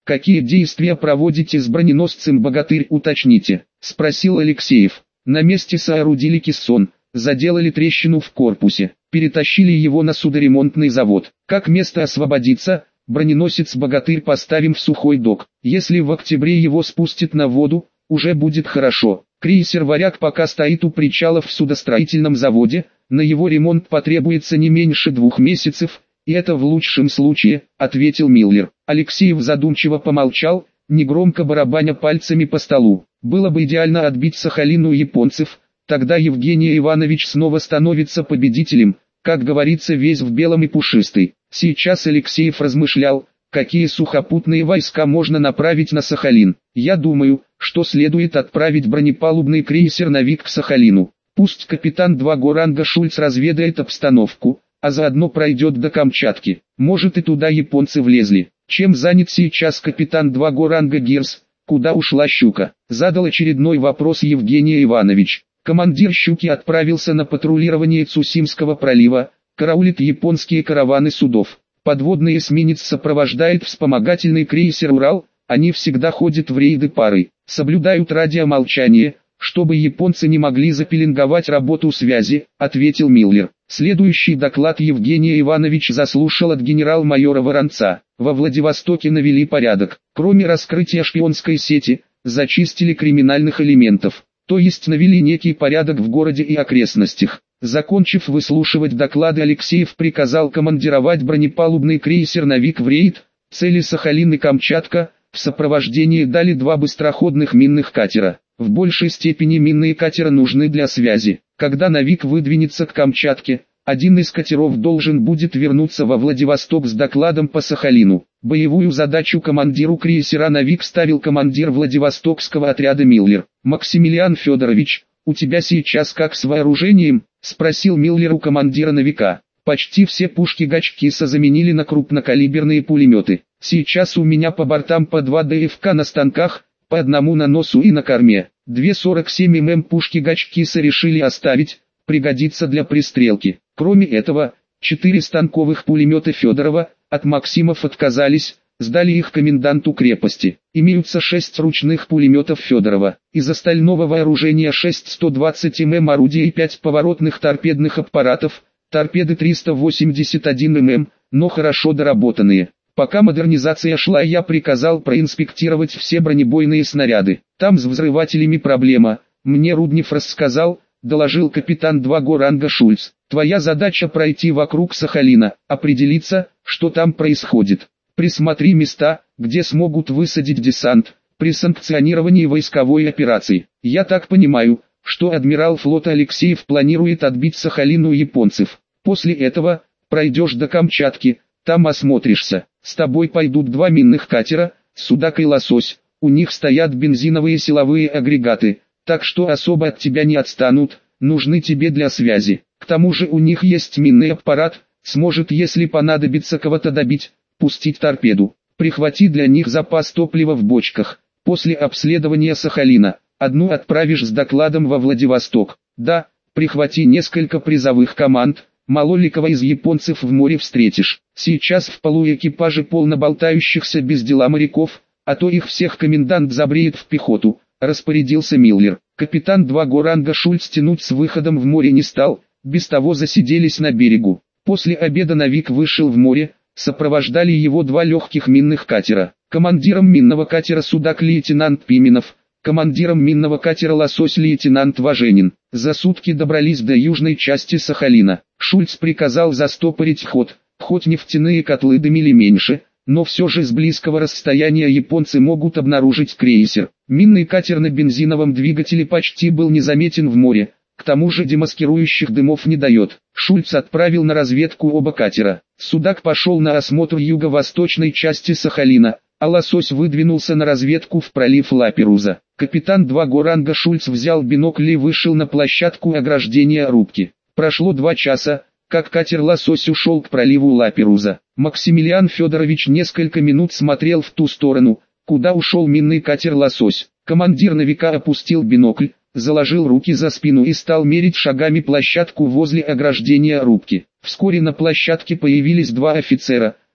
«Какие действия проводите с броненосцем «Богатырь», уточните?» – спросил Алексеев. На месте соорудили кессон, заделали трещину в корпусе, перетащили его на судоремонтный завод. Как место освободится, броненосец «Богатырь» поставим в сухой док. Если в октябре его спустят на воду, уже будет хорошо. Крейсер «Варяг» пока стоит у причалов в судостроительном заводе, на его ремонт потребуется не меньше 2 месяцев, и это в лучшем случае, ответил Миллер. Алексеев задумчиво помолчал, негромко барабаня пальцами по столу. Было бы идеально отбить Сахалин у японцев, тогда Евгений Иванович снова становится победителем, как говорится, весь в белом и пушистый. Сейчас Алексеев размышлял, какие сухопутные войска можно направить на Сахалин. Я думаю, что следует отправить бронепалубный крейсер «Навик» к Сахалину. Пусть капитан 2-го ранга Шульц разведает обстановку, а заодно пройдет до Камчатки. Может, и туда японцы влезли. Чем занят сейчас капитан 2-го ранга Гирс? Куда ушла «Щука?» Задал очередной вопрос Евгений Иванович. Командир «Щуки» отправился на патрулирование Цусимского пролива, караулит японские караваны судов. Подводный эсминец сопровождает вспомогательный крейсер «Урал», они всегда ходят в рейды парой, соблюдают радиомолчание, чтобы японцы не могли запеленговать работу связи, ответил Миллер. Следующий доклад Евгений Иванович заслушал от генерал-майора Воронца. Во Владивостоке навели порядок. Кроме раскрытия шпионской сети, зачистили криминальных элементов, то есть навели некий порядок в городе и окрестностях. Закончив выслушивать доклады, Алексеев приказал командировать бронепалубный крейсер «Навик» в рейд, цели Сахалин и Камчатка, в сопровождении дали 2 быстроходных минных катера. В большей степени минные катера нужны для связи. Когда «Навик» выдвинется к Камчатке, один из катеров должен будет вернуться во Владивосток с докладом по Сахалину. Боевую задачу командиру крейсера «Навик» ставил командир Владивостокского отряда Миллер. «Максимилиан Федорович, у тебя сейчас как с вооружением?» – спросил Миллер у командира «Навика». «Почти все пушки Гачкиса заменили на крупнокалиберные пулеметы. Сейчас у меня по бортам по 2 ДФК на станках, по одному на носу и на корме. 2 47 мм пушки Гачкиса решили оставить, пригодится для пристрелки. Кроме этого, 4 станковых пулемета Федорова, от Максимов отказались, сдали их коменданту крепости. Имеются 6 ручных пулеметов Федорова. Из остального вооружения 6 120 мм орудий и 5 поворотных торпедных аппаратов, торпеды 381 мм, но хорошо доработанные. Пока модернизация шла, я приказал проинспектировать все бронебойные снаряды. Там с взрывателями проблема, мне Руднев рассказал, доложил капитан 2-го ранга Шульц. Твоя задача пройти вокруг Сахалина, определиться, что там происходит. Присмотри места, где смогут высадить десант, при санкционировании войсковой операции. Я так понимаю, что адмирал флота Алексеев планирует отбить Сахалин у японцев. После этого, пройдешь до Камчатки, там осмотришься. С тобой пойдут 2 минных катера, «Судак» и «Лосось». У них стоят бензиновые силовые агрегаты, так что особо от тебя не отстанут, нужны тебе для связи. К тому же у них есть минный аппарат, сможет, если понадобится кого-то добить, пустить торпеду. Прихвати для них запас топлива в бочках. После обследования Сахалина, одну отправишь с докладом во Владивосток. Да, прихвати несколько призовых команд. Мало ли кого из японцев в море встретишь. Сейчас в полуэкипаже полно болтающихся без дела моряков, а то их всех комендант забреет в пехоту, распорядился Миллер. Капитан 2-го ранга Шульц тянуть с выходом в море не стал, без того засиделись на берегу. После обеда «Навик» вышел в море, сопровождали его 2 легких минных катера. Командиром минного катера «Судак» лейтенант Пименов, командиром минного катера «Лосось» лейтенант Важенин. За сутки добрались до южной части Сахалина. Шульц приказал застопорить ход, хоть нефтяные котлы дымили меньше, но все же с близкого расстояния японцы могут обнаружить крейсер. Минный катер на бензиновом двигателе почти был незаметен в море, к тому же демаскирующих дымов не дает. Шульц отправил на разведку оба катера. «Судак» пошел на осмотр юго-восточной части Сахалина, а «Лосось» выдвинулся на разведку в пролив Лаперуза. Капитан 2-го ранга Шульц взял бинокль и вышел на площадку ограждения рубки. Прошло 2 часа, как катер «Лосось» ушел к проливу Лаперуза. Максимилиан Федорович несколько минут смотрел в ту сторону, куда ушел минный катер «Лосось». Командир «Навика» опустил бинокль, заложил руки за спину и стал мерить шагами площадку возле ограждения рубки. Вскоре на площадке появились 2 офицера,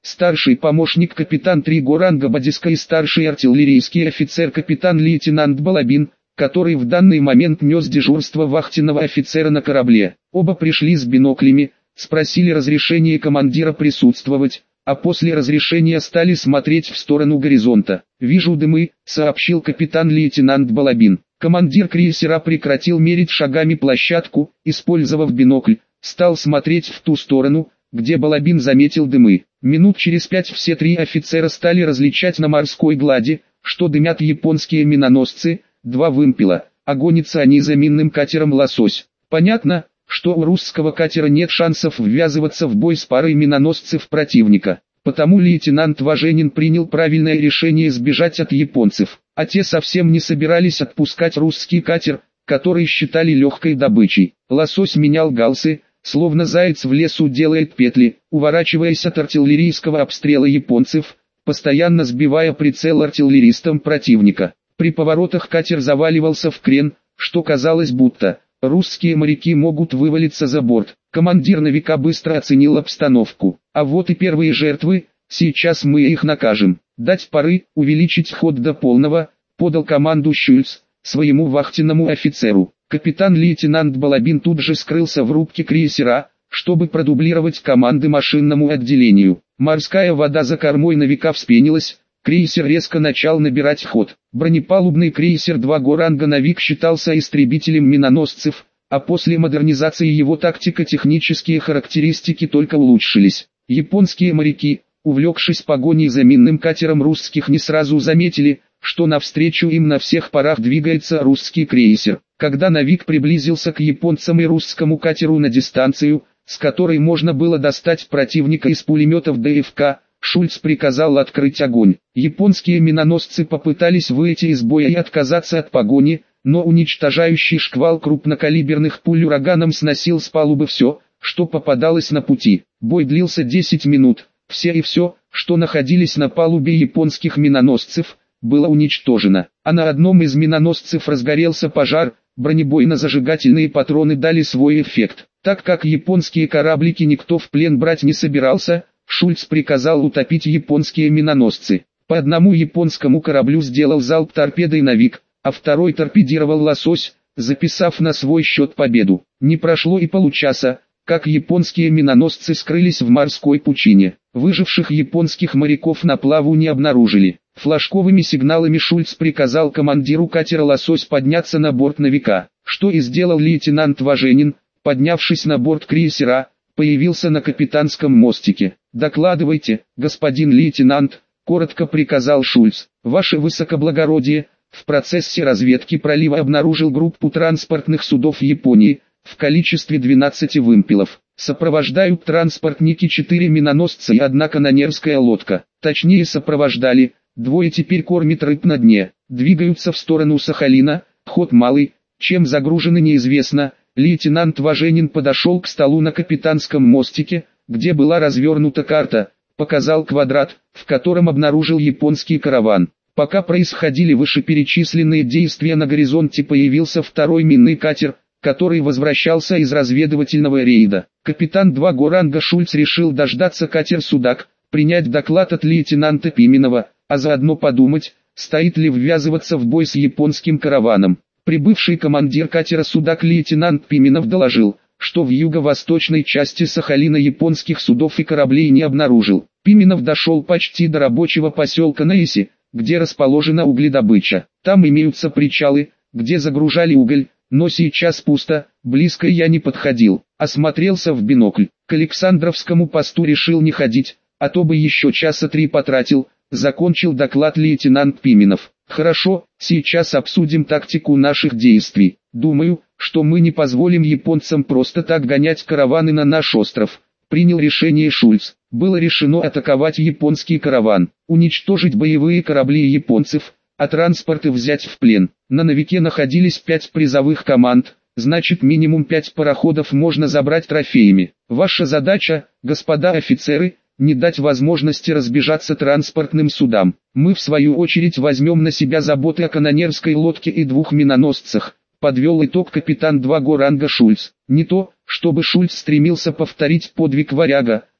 старший помощник капитан 3 ранга Бадиска и старший артиллерийский офицер капитан-лейтенант Балабин, который в данный момент нес дежурство вахтенного офицера на корабле. Оба пришли с биноклями, спросили разрешения командира присутствовать, а после разрешения стали смотреть в сторону горизонта. «Вижу дымы», — сообщил капитан-лейтенант Балабин. Командир крейсера прекратил мерить шагами площадку, использовав бинокль, стал смотреть в ту сторону, где Балабин заметил дымы. Минут через 5 все 3 офицера стали различать на морской глади, что дымят японские миноносцы, 2 вымпела, а гонятся они за минным катером «Лосось». Понятно, что у русского катера нет шансов ввязываться в бой с парой миноносцев противника. Потому лейтенант Важенин принял правильное решение сбежать от японцев, а те совсем не собирались отпускать русский катер, который считали легкой добычей. «Лосось» менял галсы, словно заяц в лесу делает петли, уворачиваясь от артиллерийского обстрела японцев, постоянно сбивая прицел артиллеристам противника. При поворотах катер заваливался в крен, что казалось будто русские моряки могут вывалиться за борт. Командир Новика быстро оценил обстановку. А вот и первые жертвы, сейчас мы их накажем. Дать пары, увеличить ход до полного, подал команду Шульц, своему вахтенному офицеру. Капитан-лейтенант Балабин тут же скрылся в рубке крейсера, чтобы продублировать команды машинному отделению. Морская вода за кормой Новика вспенилась, крейсер резко начал набирать ход. Бронепалубный крейсер 2 ранга Новик считался истребителем миноносцев, а после модернизации его тактико-технические характеристики только улучшились. Японские моряки, увлекшись погоней за минным катером русских, не сразу заметили, что навстречу им на всех парах двигается русский крейсер. Когда Новик приблизился к японцам и русскому катеру на дистанцию, с которой можно было достать противника из пулеметов ДФК, Шульц приказал открыть огонь. Японские миноносцы попытались выйти из боя и отказаться от погони, но уничтожающий шквал крупнокалиберных пуль ураганом сносил с палубы все, что попадалось на пути. Бой длился 10 минут. Все, что находились на палубе японских миноносцев, было уничтожено. А на одном из миноносцев разгорелся пожар, бронебойно-зажигательные патроны дали свой эффект. Так как японские кораблики никто в плен брать не собирался, Шульц приказал утопить японские миноносцы. По одному японскому кораблю сделал залп торпедой Новик, а второй торпедировал «Лосось», записав на свой счет победу. Не прошло и получаса, как японские миноносцы скрылись в морской пучине. Выживших японских моряков на плаву не обнаружили. Флажковыми сигналами Шульц приказал командиру катера «Лосось» подняться на борт Новика, что и сделал лейтенант Важенин. Поднявшись на борт крейсера, появился на капитанском мостике. «Докладывайте, господин лейтенант», — коротко приказал Шульц. «Ваше высокоблагородие, в процессе разведки пролива обнаружил группу транспортных судов Японии, в количестве 12 вымпелов. Сопровождают транспортники 4 миноносца и 1 канонерская лодка. Точнее сопровождали, 2 теперь кормят рыб на дне. Двигаются в сторону Сахалина, ход малый, чем загружены неизвестно». Лейтенант Важенин подошел к столу на капитанском мостике, где была развернута карта, показал квадрат, в котором обнаружил японский караван. Пока происходили вышеперечисленные действия, на горизонте появился второй минный катер, который возвращался из разведывательного рейда. Капитан 2 ранга Шульц решил дождаться катер «Судак», принять доклад от лейтенанта Пименова, а заодно подумать, стоит ли ввязываться в бой с японским караваном. Прибывший командир катера «Судак» лейтенант Пименов доложил, что в юго-восточной части Сахалина японских судов и кораблей не обнаружил. Пименов дошел почти до рабочего поселка Наиси, где расположена угледобыча. Там имеются причалы, где загружали уголь, но сейчас пусто, близко я не подходил. Осмотрелся в бинокль. К Александровскому посту решил не ходить, а то бы еще часа 3 потратил, закончил доклад лейтенант Пименов. «Хорошо, сейчас обсудим тактику наших действий. Думаю, что мы не позволим японцам просто так гонять караваны на наш остров», — принял решение Шульц. Было решено атаковать японский караван, уничтожить боевые корабли японцев, а транспорты взять в плен. На Новике находились 5 призовых команд, значит минимум 5 пароходов можно забрать трофеями. Ваша задача, господа офицеры, не дать возможности разбежаться транспортным судам. Мы в свою очередь возьмем на себя заботы о канонерской лодке и 2 миноносцах, подвел итог капитан 2 ранга Шульц. Не то, чтобы Шульц стремился повторить подвиг «Варяга»,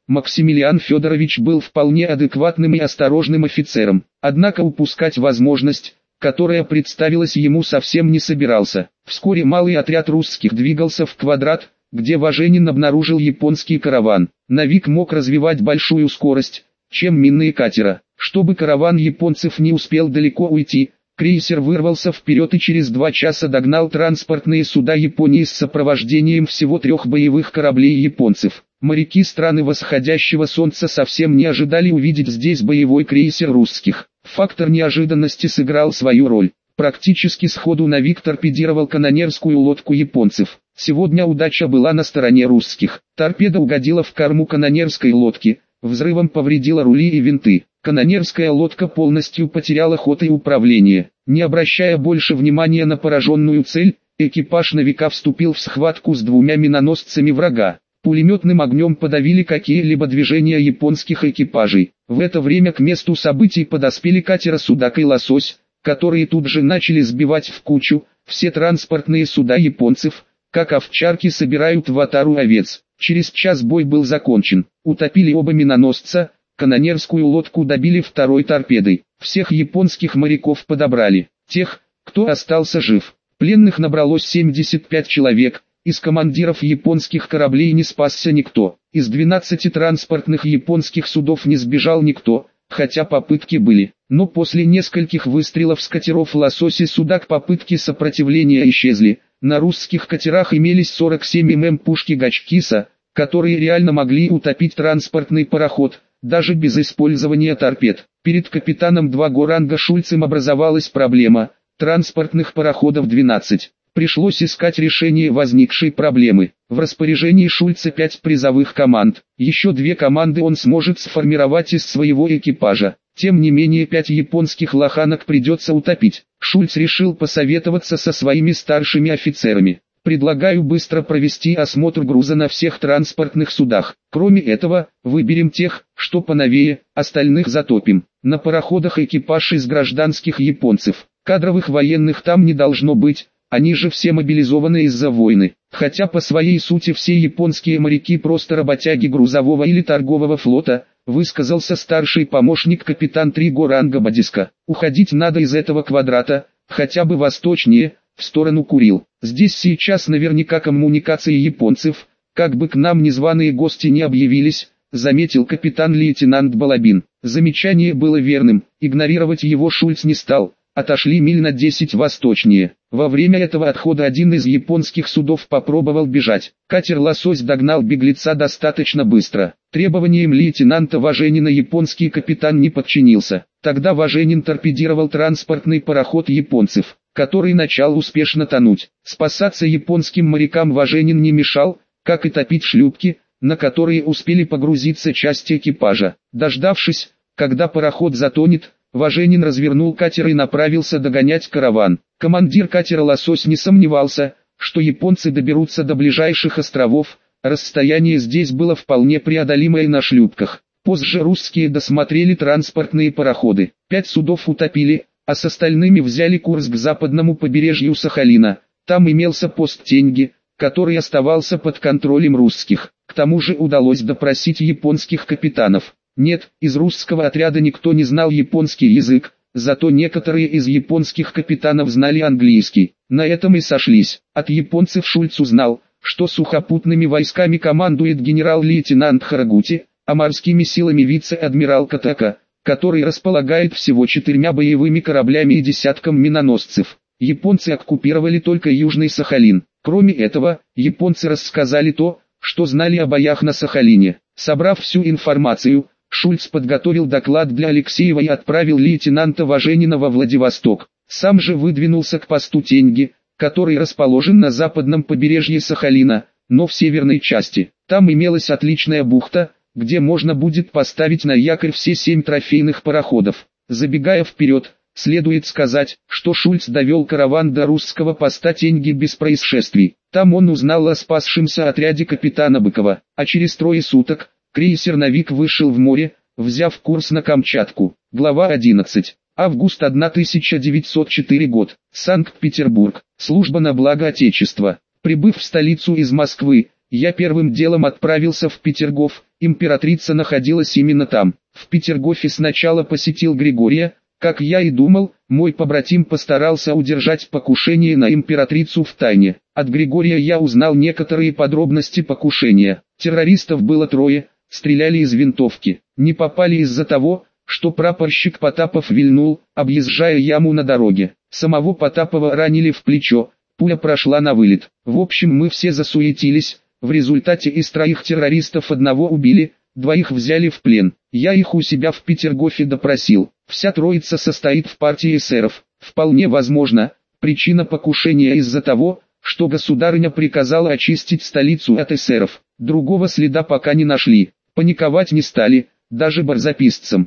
Максимилиан Федорович был вполне адекватным и осторожным офицером, однако упускать возможность, которая представилась ему, совсем не собирался. Вскоре малый отряд русских двигался в Квадрат, где Важенин обнаружил японский караван. Навик мог развивать большую скорость, чем минные катера. Чтобы караван японцев не успел далеко уйти, крейсер вырвался вперед и через 2 часа догнал транспортные суда Японии с сопровождением всего 3 боевых кораблей японцев. Моряки страны восходящего солнца совсем не ожидали увидеть здесь боевой крейсер русских. Фактор неожиданности сыграл свою роль. Практически сходу Навик торпедировал канонерскую лодку японцев. Сегодня удача была на стороне русских. Торпеда угодила в корму канонерской лодки, взрывом повредила рули и винты. Канонерская лодка полностью потеряла ход и управление. Не обращая больше внимания на пораженную цель, экипаж Навика вступил в схватку с 2 миноносцами врага. Пулеметным огнем подавили какие-либо движения японских экипажей. В это время к месту событий подоспели катера «Судак» и «Лосось», которые тут же начали сбивать в кучу все транспортные суда японцев, как овчарки собирают в отару овец. Через час бой был закончен. Утопили оба миноносца, канонерскую лодку добили 2-й торпедой. Всех японских моряков подобрали. Тех, кто остался жив. Пленных набралось 75 человек. Из командиров японских кораблей не спасся никто. Из 12 транспортных японских судов не сбежал никто, хотя попытки были. Но после нескольких выстрелов с катеров «Лосось» и «Судак» попытки сопротивления исчезли. На русских катерах имелись 47 мм пушки Гачкиса, которые реально могли утопить транспортный пароход, даже без использования торпед. Перед капитаном 2-го ранга Шульцем образовалась проблема: транспортных пароходов 12. Пришлось искать решение возникшей проблемы. В распоряжении Шульца 5 призовых команд. Еще 2 команды он сможет сформировать из своего экипажа. Тем не менее 5 японских лоханок придется утопить. Шульц решил посоветоваться со своими старшими офицерами. Предлагаю быстро провести осмотр груза на всех транспортных судах. Кроме этого, выберем тех, что поновее, остальных затопим. На пароходах экипаж из гражданских японцев. Кадровых военных там не должно быть. Они же все мобилизованы из-за войны. Хотя по своей сути все японские моряки просто работяги грузового или торгового флота, высказался старший помощник капитан 3-го ранга Бадиска. Уходить надо из этого квадрата, хотя бы восточнее, в сторону Курил. Здесь сейчас наверняка коммуникации японцев, как бы к нам незваные гости не объявились, заметил капитан-лейтенант Балабин. Замечание было верным, игнорировать его Шульц не стал. Отошли миль на 10 восточнее. Во время этого отхода один из японских судов попробовал бежать. Катер «Лосось» догнал беглеца достаточно быстро. Требованиям лейтенанта Важенина японский капитан не подчинился. Тогда Важенин торпедировал транспортный пароход японцев, который начал успешно тонуть. Спасаться японским морякам Важенин не мешал, как и топить шлюпки, на которые успели погрузиться части экипажа. Дождавшись, когда пароход затонет, Важенин развернул катер и направился догонять караван. Командир катера «Лосось» не сомневался, что японцы доберутся до ближайших островов, расстояние здесь было вполне преодолимое на шлюпках. Позже русские досмотрели транспортные пароходы. 5 судов утопили, а с остальными взяли курс к западному побережью Сахалина. Там имелся пост Тенги, который оставался под контролем русских. К тому же удалось допросить японских капитанов. Нет, из русского отряда никто не знал японский язык, зато некоторые из японских капитанов знали английский. На этом и сошлись. От японцев Шульц узнал, что сухопутными войсками командует генерал-лейтенант Харагути, а морскими силами вице-адмирал Катака, который располагает всего 4 боевыми кораблями и десятком миноносцев. Японцы оккупировали только Южный Сахалин. Кроме этого, японцы рассказали то, что знали о боях на Сахалине. Собрав всю информацию, Шульц подготовил доклад для Алексеева и отправил лейтенанта Важенина во Владивосток. Сам же выдвинулся к посту Тенги, который расположен на западном побережье Сахалина, но в северной части. Там имелась отличная бухта, где можно будет поставить на якорь все 7 трофейных пароходов. Забегая вперед, следует сказать, что Шульц довел караван до русского поста Тенги без происшествий. Там он узнал о спасшемся отряде капитана Быкова, а через 3 суток крейсер «Навик» вышел в море, взяв курс на Камчатку. Глава 11. Август 1904 год. Санкт-Петербург. Служба на благо Отечества. Прибыв в столицу из Москвы, я первым делом отправился в Петергоф, Императрица находилась именно там. В Петергофе сначала посетил Григория. Как я и думал, мой побратим постарался удержать покушение на императрицу в тайне. От Григория я узнал некоторые подробности покушения. Террористов было трое, стреляли из винтовки. Не попали из-за того, что прапорщик Потапов вильнул, объезжая яму на дороге. Самого Потапова ранили в плечо, пуля прошла на вылет. В общем, мы все засуетились. В результате из троих террористов одного убили, двоих взяли в плен. Я их у себя в Петергофе допросил. Вся троица состоит в партии эсеров. Вполне возможно, причина покушения из-за того, что государыня приказала очистить столицу от эсеров. Другого следа пока не нашли. Паниковать не стали, даже барзаписцам.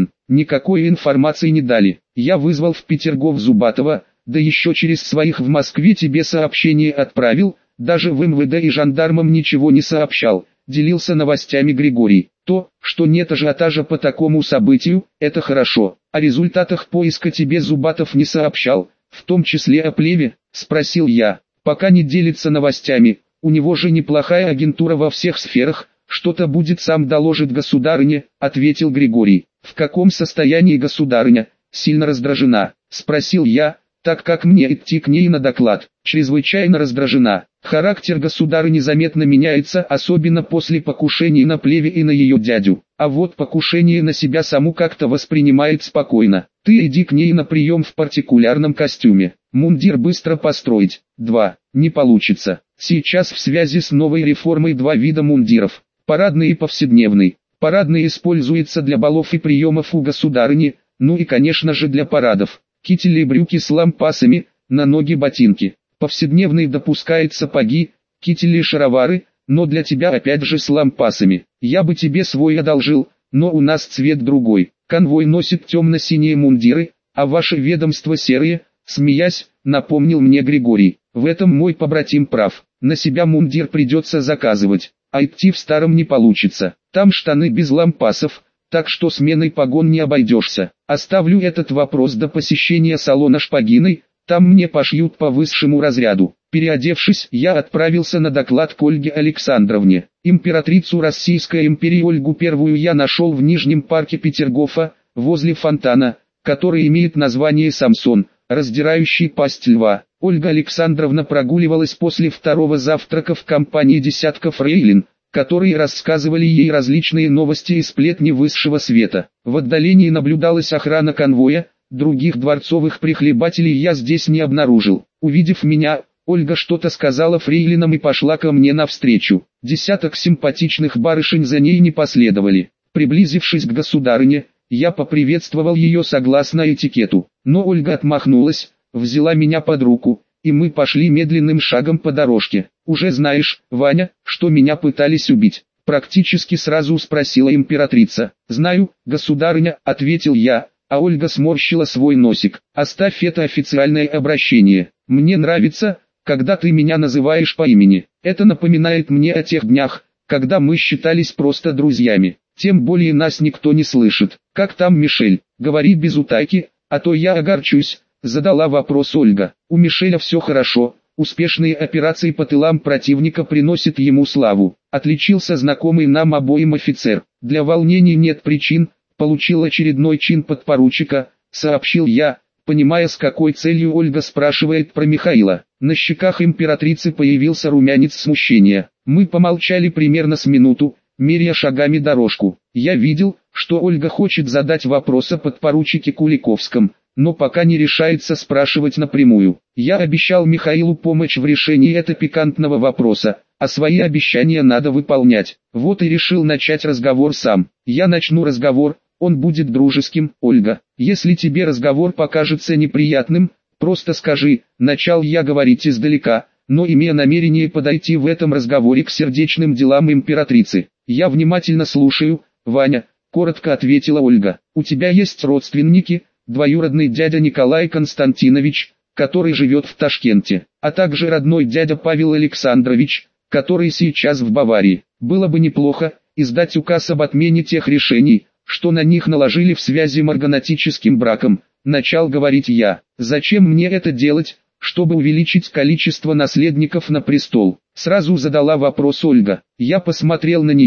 Никакой информации не дали. Я вызвал в Петергоф Зубатова, да еще через своих в Москве тебе сообщение отправил, даже в МВД и жандармам ничего не сообщал. Делился новостями Григорий. То, что нет ажиотажа по такому событию, это хорошо. О результатах поиска тебе Зубатов не сообщал, в том числе о Плеве, спросил я. Пока не делится новостями, у него же неплохая агентура во всех сферах, что-то будет сам доложит государыне, ответил Григорий. В каком состоянии государыня? Сильно раздражена, спросил я, так как мне идти к ней на доклад. Чрезвычайно раздражена. Характер государыни заметно меняется, особенно после покушений на Плеве и на ее дядю. А вот покушение на себя саму как-то воспринимает спокойно. Ты иди к ней на прием в партикулярном костюме. Мундир быстро построить. Не получится. Сейчас в связи с новой реформой два вида мундиров. Парадный и повседневный. Парадный используется для балов и приемов у государыни, ну и конечно же для парадов. Кители и брюки с лампасами, на ноги ботинки. Повседневный допускает сапоги, кители и шаровары, но для тебя опять же с лампасами. Я бы тебе свой одолжил, но у нас цвет другой. Конвой носит темно-синие мундиры, а ваше ведомство серые, смеясь, напомнил мне Григорий. В этом мой побратим прав. На себя мундир придется заказывать, а идти в старом не получится. Там штаны без лампасов, так что сменой погон не обойдешься. Оставлю этот вопрос до посещения салона Шпагиной, там мне пошьют по высшему разряду. Переодевшись, я отправился на доклад к Ольге Александровне. Императрицу Российской империи Ольгу I я нашел в Нижнем парке Петергофа, возле фонтана, который имеет название Самсон, раздирающий пасть льва. Ольга Александровна прогуливалась после второго завтрака в компании десятков фрейлин, которые рассказывали ей различные новости и сплетни высшего света. В отдалении наблюдалась охрана конвоя, других дворцовых прихлебателей я здесь не обнаружил. Увидев меня, Ольга что-то сказала фрейлинам и пошла ко мне навстречу. Десяток симпатичных барышень за ней не последовали. Приблизившись к государыне, я поприветствовал ее согласно этикету, но Ольга отмахнулась, взяла меня под руку, и мы пошли медленным шагом по дорожке. «Уже знаешь, Ваня, что меня пытались убить?» Практически сразу спросила императрица. «Знаю, государыня», — ответил я, а Ольга сморщила свой носик. «Оставь это официальное обращение. Мне нравится, когда ты меня называешь по имени. Это напоминает мне о тех днях, когда мы считались просто друзьями. Тем более нас никто не слышит. Как там Мишель? Говори без утайки, а то я огорчусь», — задала вопрос Ольга. «У Мишеля все хорошо. Успешные операции по тылам противника приносят ему славу. Отличился знакомый нам обоим офицер. Для волнений нет причин, получил очередной чин подпоручика», — сообщил я, понимая, с какой целью Ольга спрашивает про Михаила. На щеках императрицы появился румянец смущения. Мы помолчали примерно с минуту, меряя шагами дорожку. Я видел, что Ольга хочет задать вопрос о подпоручике Куликовском, но пока не решается спрашивать напрямую. Я обещал Михаилу помощь в решении этого пикантного вопроса, а свои обещания надо выполнять. Вот и решил начать разговор сам. Я начну разговор, он будет дружеским. «Ольга, если тебе разговор покажется неприятным, просто скажи». Начал я говорить издалека, но имея намерение подойти в этом разговоре к сердечным делам императрицы. «Я внимательно слушаю, Ваня», — коротко ответила Ольга. «У тебя есть родственники?» «Двоюродный дядя Николай Константинович, который живет в Ташкенте, а также родной дядя Павел Александрович, который сейчас в Баварии. Было бы неплохо издать указ об отмене тех решений, что на них наложили в связи марганатическим браком», — начал говорить я. «Зачем мне это делать, чтобы увеличить количество наследников на престол?» Сразу задала вопрос Ольга. Я посмотрел на нее,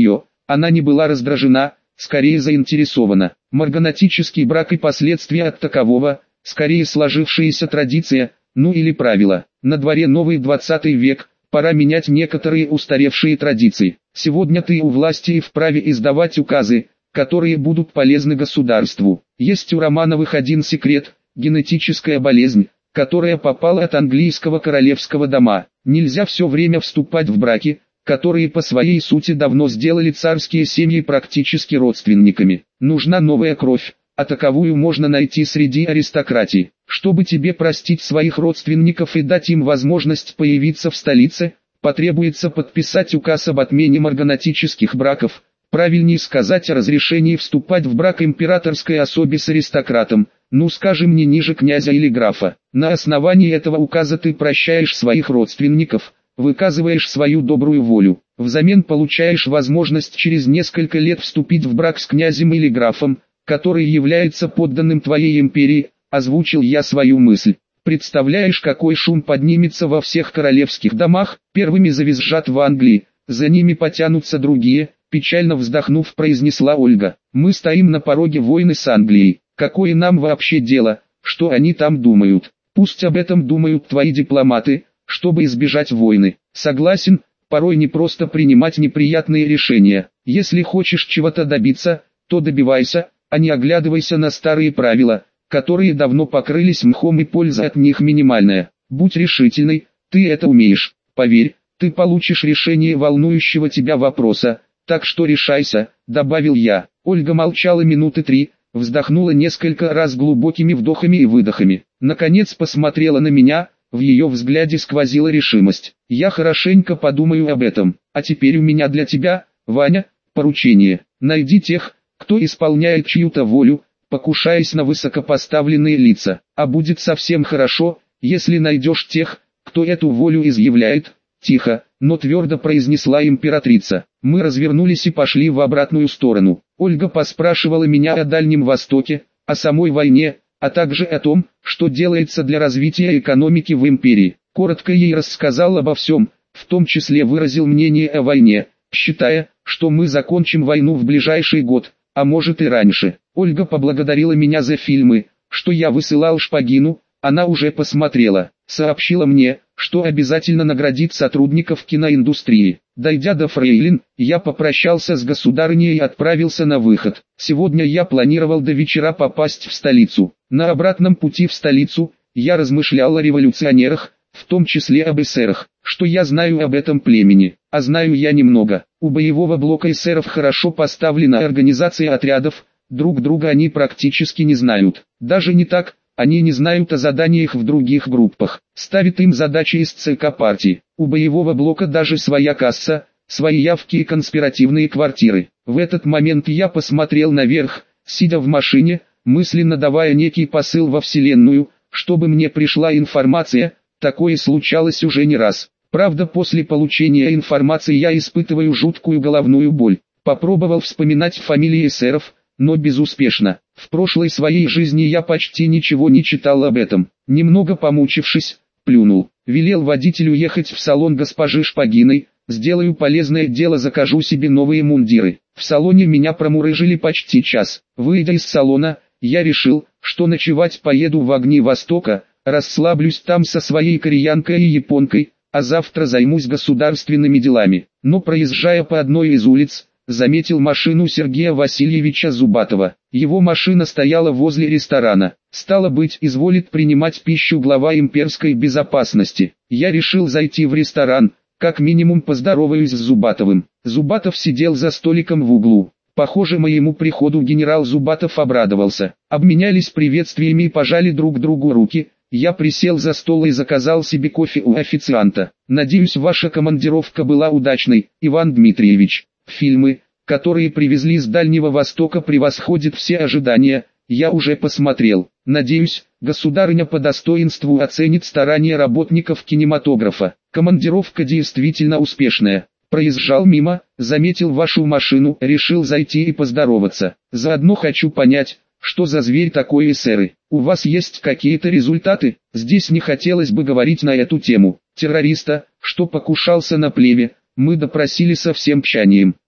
Она не была раздражена, скорее заинтересована. Марганатический брак и последствия от такового, скорее сложившаяся традиция, ну или правило. На дворе новый 20 век, пора менять некоторые устаревшие традиции. Сегодня ты у власти и вправе издавать указы, которые будут полезны государству. Есть у Романовых один секрет – генетическая болезнь, которая попала от английского королевского дома. Нельзя все время вступать в браки, которые по своей сути давно сделали царские семьи практически родственниками. Нужна новая кровь, а таковую можно найти среди аристократии. Чтобы тебе простить своих родственников и дать им возможность появиться в столице, потребуется подписать указ об отмене марганатических браков, правильнее сказать о разрешении вступать в брак императорской особе с аристократом, ну скажем не ниже князя или графа. На основании этого указа ты прощаешь своих родственников, выказываешь свою добрую волю, взамен получаешь возможность через несколько лет вступить в брак с князем или графом, который является подданным твоей империи. Озвучил я свою мысль. Представляешь, какой шум поднимется во всех королевских домах? Первыми завизжат в Англии, за ними потянутся другие, печально вздохнув, произнесла Ольга. Мы стоим на пороге войны с Англией. Какое нам вообще дело, что они там думают? Пусть об этом думают твои дипломаты, чтобы избежать войны. Согласен, порой не просто принимать неприятные решения. Если хочешь чего-то добиться, то добивайся, а не оглядывайся на старые правила, которые давно покрылись мхом и польза от них минимальная. Будь решительной, ты это умеешь. Поверь, ты получишь решение волнующего тебя вопроса, так что решайся, добавил я. Ольга молчала минуты 3, вздохнула несколько раз глубокими вдохами и выдохами. Наконец посмотрела на меня, в ее взгляде сквозила решимость. Я хорошенько подумаю об этом. А теперь у меня для тебя, Ваня, поручение. Найди тех, кто исполняет чью-то волю, покушаясь на высокопоставленные лица. А будет совсем хорошо, если найдешь тех, кто эту волю изъявляет. Тихо, но твердо произнесла императрица. Мы развернулись и пошли в обратную сторону. Ольга поспрашивала меня о Дальнем Востоке, о самой войне, а также о том, что делается для развития экономики в империи. Коротко ей рассказал обо всем, в том числе выразил мнение о войне, считая, что мы закончим войну в ближайший год, а может и раньше. Ольга поблагодарила меня за фильмы, что я высылал Шпагину, она уже посмотрела, сообщила мне, что обязательно наградит сотрудников киноиндустрии. Дойдя до Фрейлин, я попрощался с государыней и отправился на выход. Сегодня я планировал до вечера попасть в столицу. На обратном пути в столицу, я размышлял о революционерах, в том числе об эсерах. Что я знаю об этом племени? А знаю я немного. У боевого блока эсеров хорошо поставлена организация отрядов, друг друга они практически не знают. Даже не так, они не знают о заданиях в других группах. Ставит им задачи из ЦК партии. У боевого блока даже своя касса, свои явки и конспиративные квартиры. В этот момент я посмотрел наверх, сидя в машине, мысленно давая некий посыл во Вселенную, чтобы мне пришла информация. Такое случалось уже не раз. Правда, после получения информации я испытываю жуткую головную боль. Попробовал вспоминать фамилии эсеров, но безуспешно. В прошлой своей жизни я почти ничего не читал об этом. Немного помучившись, плюнул. Велел водителю ехать в салон госпожи Шпагиной, сделаю полезное дело, закажу себе новые мундиры. В салоне меня промурыжили почти час. Выйдя из салона, я решил, что ночевать поеду в Огни Востока, расслаблюсь там со своей кореянкой и японкой, а завтра займусь государственными делами. Но проезжая по одной из улиц, заметил машину Сергея Васильевича Зубатова. Его машина стояла возле ресторана. Стало быть, изволит принимать пищу глава имперской безопасности. Я решил зайти в ресторан, как минимум поздороваюсь с Зубатовым. Зубатов сидел за столиком в углу. Похоже, моему приходу генерал Зубатов обрадовался. Обменялись приветствиями и пожали друг другу руки. Я присел за стол и заказал себе кофе у официанта. Надеюсь, ваша командировка была удачной, Иван Дмитриевич. Фильмы, которые привезли с Дальнего Востока, превосходят все ожидания, я уже посмотрел. Надеюсь, государыня по достоинству оценит старания работников кинематографа. Командировка действительно успешная. Проезжал мимо, заметил вашу машину, решил зайти и поздороваться. Заодно хочу понять, что за зверь такой эсеры. У вас есть какие-то результаты? Здесь не хотелось бы говорить на эту тему. Террориста, что покушался на племя, мы допросили со всем тщанием.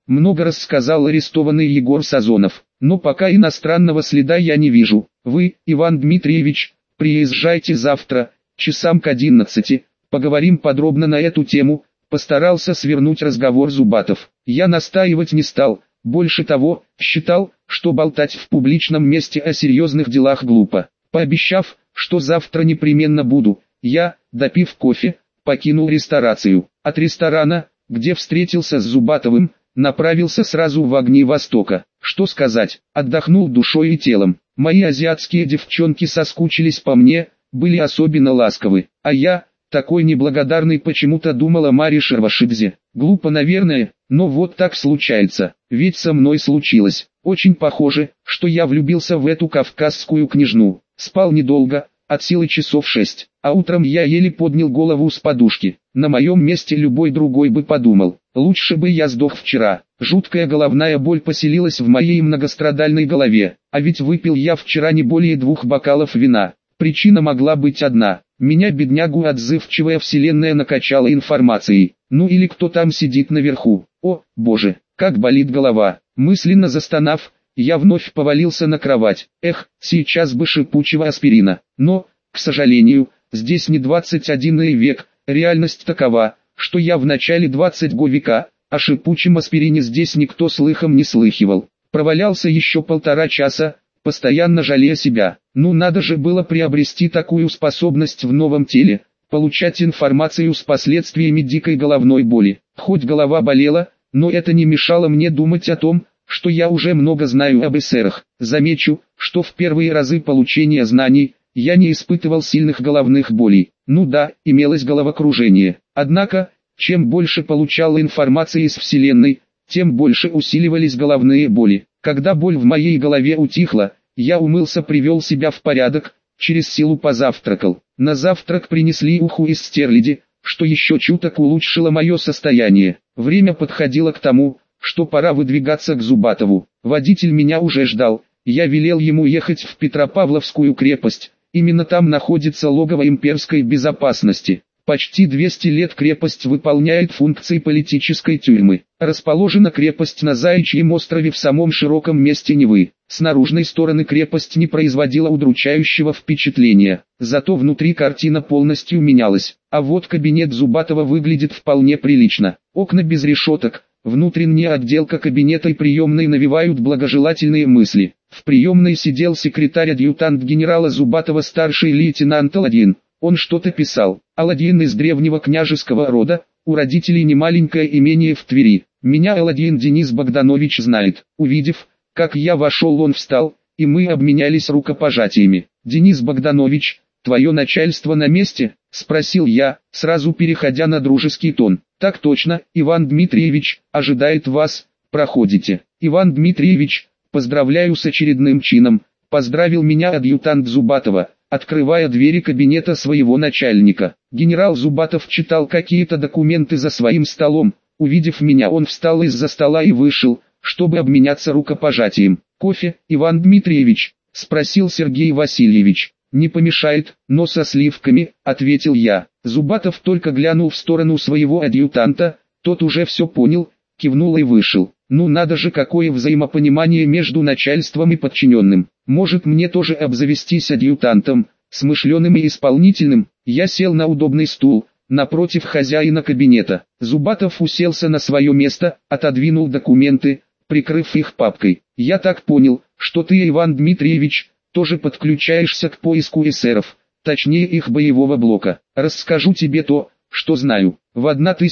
много рассказал арестованный Егор Сазонов. Но пока иностранного следа я не вижу. Вы, Иван Дмитриевич, приезжайте завтра, часам к 11, поговорим подробно на эту тему. Постарался свернуть разговор Зубатов. Я настаивать не стал, больше того, считал, что болтать в публичном месте о серьезных делах глупо. Пообещав, что завтра непременно буду, я, допив кофе, покинул ресторацию. От ресторана, где встретился с Зубатовым, направился сразу в огни Востока. Что сказать, отдохнул душой и телом. Мои азиатские девчонки соскучились по мне, были особенно ласковы, а я, такой неблагодарный, почему-то думал о Маре Шервашидзе. Глупо, наверное, но вот так случается, ведь со мной случилось. Очень похоже, что я влюбился в эту кавказскую княжну. Спал недолго, от силы часов 6, а утром я еле поднял голову с подушки. На моем месте любой другой бы подумал, лучше бы я сдох вчера. Жуткая головная боль поселилась в моей многострадальной голове, а ведь выпил я вчера не более 2 бокалов вина. Причина могла быть одна. Меня, беднягу, отзывчивая вселенная накачала информацией. Ну или кто там сидит наверху. О, боже, как болит голова. Мысленно застонав, я вновь повалился на кровать. Эх, сейчас бы шипучего аспирина. Но, к сожалению, здесь не 21 век. Реальность такова, что я в начале 20 века, о шипучем аспирине здесь никто слыхом не слыхивал. Провалялся еще 1,5 часа, постоянно жалея себя. Ну надо же было приобрести такую способность в новом теле, получать информацию с последствиями дикой головной боли. Хоть голова болела, но это не мешало мне думать о том, что я уже много знаю об эсерах. Замечу, что в первые разы получения знаний, я не испытывал сильных головных болей. Ну да, имелось головокружение. Однако, чем больше получал информации из Вселенной, тем больше усиливались головные боли. Когда боль в моей голове утихла, я умылся, привел себя в порядок, через силу позавтракал. На завтрак принесли уху из стерляди, что еще чуток улучшило мое состояние. Время подходило к тому, что пора выдвигаться к Зубатову. Водитель меня уже ждал, я велел ему ехать в Петропавловскую крепость, именно там находится логово имперской безопасности. Почти 200 лет крепость выполняет функции политической тюрьмы. Расположена крепость на Заячьем острове в самом широком месте Невы. С наружной стороны крепость не производила удручающего впечатления, зато внутри картина полностью менялась. А вот кабинет Зубатова выглядит вполне прилично. Окна без решеток, внутренняя отделка кабинета и приемной навевают благожелательные мысли. В приемной сидел секретарь-адъютант генерала Зубатова, старший лейтенант Аладдин. Он что-то писал. Аладдин из древнего княжеского рода, у родителей немаленькое имение в Твери. Меня Аладдин Денис Богданович знает. Увидев, как я вошел, он встал, и мы обменялись рукопожатиями. «Денис Богданович, твое начальство на месте?» – спросил я, сразу переходя на дружеский тон. «Так точно, Иван Дмитриевич, ожидает вас, проходите». «Иван Дмитриевич, поздравляю с очередным чином», – поздравил меня адъютант Зубатова, открывая двери кабинета своего начальника. Генерал Зубатов читал какие-то документы за своим столом. Увидев меня, он встал из-за стола и вышел, чтобы обменяться рукопожатием. «Кофе, Иван Дмитриевич?» – спросил Сергей Васильевич. «Не помешает, но со сливками», – ответил я. Зубатов только глянул в сторону своего адъютанта, тот уже все понял, кивнул и вышел. Ну надо же, какое взаимопонимание между начальством и подчиненным. Может, мне тоже обзавестись адъютантом, смышленым и исполнительным? Я сел на удобный стул, напротив хозяина кабинета. Зубатов уселся на свое место, отодвинул документы, прикрыв их папкой. «Я так понял, что ты, Иван Дмитриевич, тоже подключаешься к поиску эсеров, точнее их боевого блока. Расскажу тебе то, что знаю. В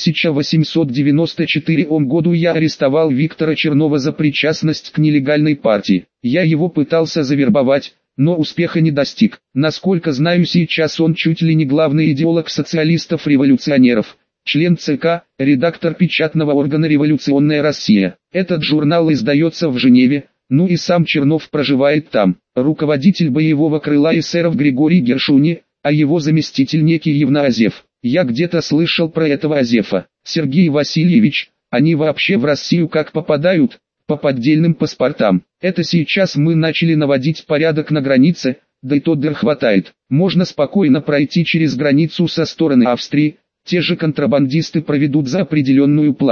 1894 году я арестовал Виктора Чернова за причастность к нелегальной партии. Я его пытался завербовать, но успеха не достиг. Насколько знаю, сейчас он чуть ли не главный идеолог социалистов-революционеров, член ЦК, редактор печатного органа «Революционная Россия». Этот журнал издается в Женеве, ну и сам Чернов проживает там. Руководитель боевого крыла эсеров Григорий Гершуни, а его заместитель некий Евна Азеф. Я где-то слышал про этого Азефа. Сергей Васильевич, они вообще в Россию как попадают? По поддельным паспортам. Это сейчас мы начали наводить порядок на границе, да и то дыр хватает. Можно спокойно пройти через границу со стороны Австрии, те же контрабандисты проведут за определенную плату.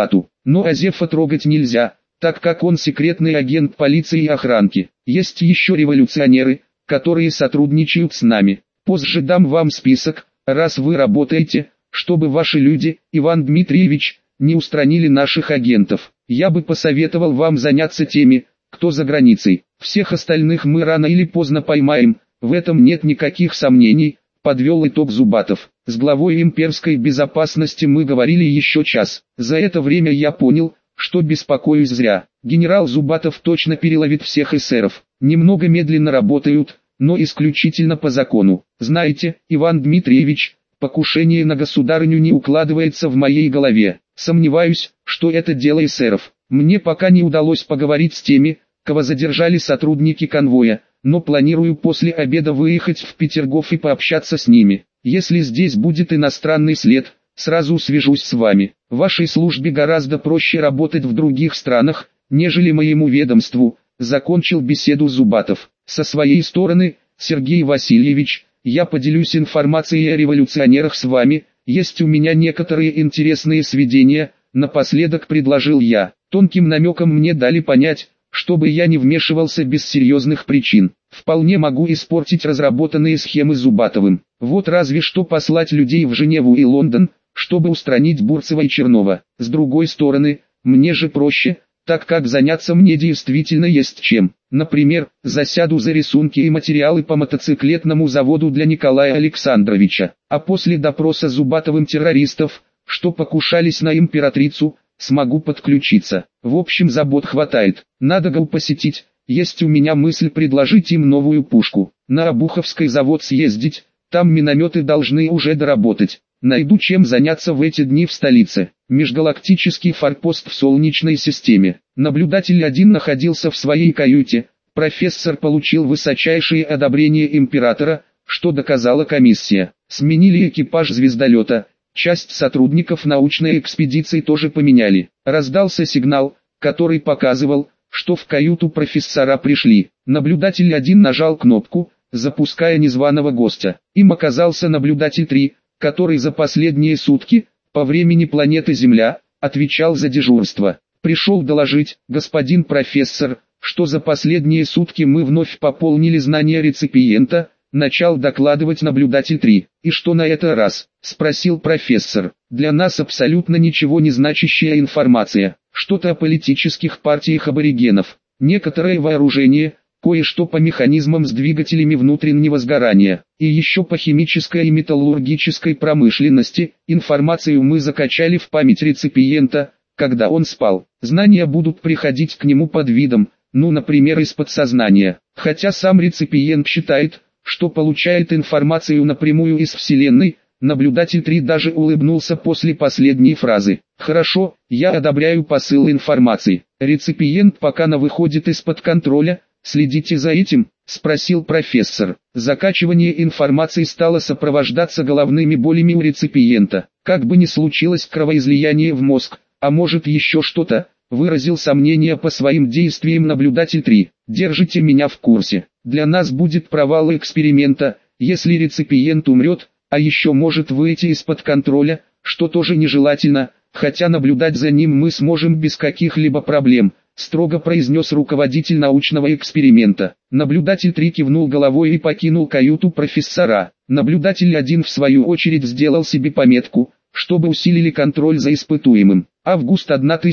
Но Азефа трогать нельзя, так как он секретный агент полиции и охранки. Есть еще революционеры, которые сотрудничают с нами. Позже дам вам список, раз вы работаете, чтобы ваши люди, Иван Дмитриевич, не устранили наших агентов. Я бы посоветовал вам заняться теми, кто за границей. Всех остальных мы рано или поздно поймаем, в этом нет никаких сомнений, подвел итог Зубатов. С главой имперской безопасности мы говорили еще час. За это время я понял, что беспокоюсь зря. Генерал Зубатов точно переловит всех эсеров. Немного медленно работают, но исключительно по закону. Знаете, Иван Дмитриевич, покушение на государыню не укладывается в моей голове. Сомневаюсь, что это дело эсеров. Мне пока не удалось поговорить с теми, кого задержали сотрудники конвоя, но планирую после обеда выехать в Петергоф и пообщаться с ними. Если здесь будет иностранный след, сразу свяжусь с вами. Вашей службе гораздо проще работать в других странах, нежели моему ведомству, закончил беседу Зубатов. Со своей стороны, Сергей Васильевич, я поделюсь информацией о революционерах с вами, есть у меня некоторые интересные сведения, напоследок предложил я. Тонким намеком мне дали понять, чтобы я не вмешивался без серьезных причин. Вполне могу испортить разработанные схемы Зубатовым. Вот разве что послать людей в Женеву и Лондон, чтобы устранить Бурцева и Чернова. С другой стороны, мне же проще, так как заняться мне действительно есть чем. Например, засяду за рисунки и материалы по мотоциклетному заводу для Николая Александровича. А после допроса Зубатовым террористов, что покушались на императрицу, смогу подключиться. В общем, забот хватает. Надо ГАУ посетить. Есть у меня мысль предложить им новую пушку. На Обуховский завод съездить, там минометы должны уже доработать. Найду чем заняться в эти дни в столице. Межгалактический форпост в Солнечной системе. Наблюдатель 1 находился в своей каюте. Профессор получил высочайшее одобрение императора, что доказала комиссия. Сменили экипаж звездолета. Часть сотрудников научной экспедиции тоже поменяли. Раздался сигнал, который показывал, что в каюту профессора пришли. Наблюдатель 1 нажал кнопку, запуская незваного гостя. Им оказался наблюдатель 3, который за последние сутки, по времени планеты Земля, отвечал за дежурство. Пришел доложить, господин профессор, что за последние сутки мы вновь пополнили знания реципиента, начал докладывать наблюдатель 3. «И что на этот раз?» – спросил профессор. «Для нас абсолютно ничего не значащая информация. Что-то о политических партиях аборигенов, некоторое вооружение, кое-что по механизмам с двигателями внутреннего сгорания, и еще по химической и металлургической промышленности. Информацию мы закачали в память реципиента, когда он спал. Знания будут приходить к нему под видом, например, из подсознания. Хотя сам реципиент считает, что получает информацию напрямую из Вселенной». Наблюдатель 3 даже улыбнулся после последней фразы. «Хорошо, я одобряю посыл информации. Реципиент пока выходит из-под контроля, следите за этим?» – спросил профессор. Закачивание информации стало сопровождаться головными болями у реципиента. Как бы ни случилось кровоизлияние в мозг, а может еще что-то, выразил сомнение по своим действиям наблюдатель 3. «Держите меня в курсе. Для нас будет провал эксперимента, если реципиент умрет, а еще может выйти из-под контроля, что тоже нежелательно, хотя наблюдать за ним мы сможем без каких-либо проблем», строго произнес руководитель научного эксперимента. Наблюдатель 3 кивнул головой и покинул каюту профессора. Наблюдатель 1 в свою очередь сделал себе пометку, чтобы усилили контроль за испытуемым. Август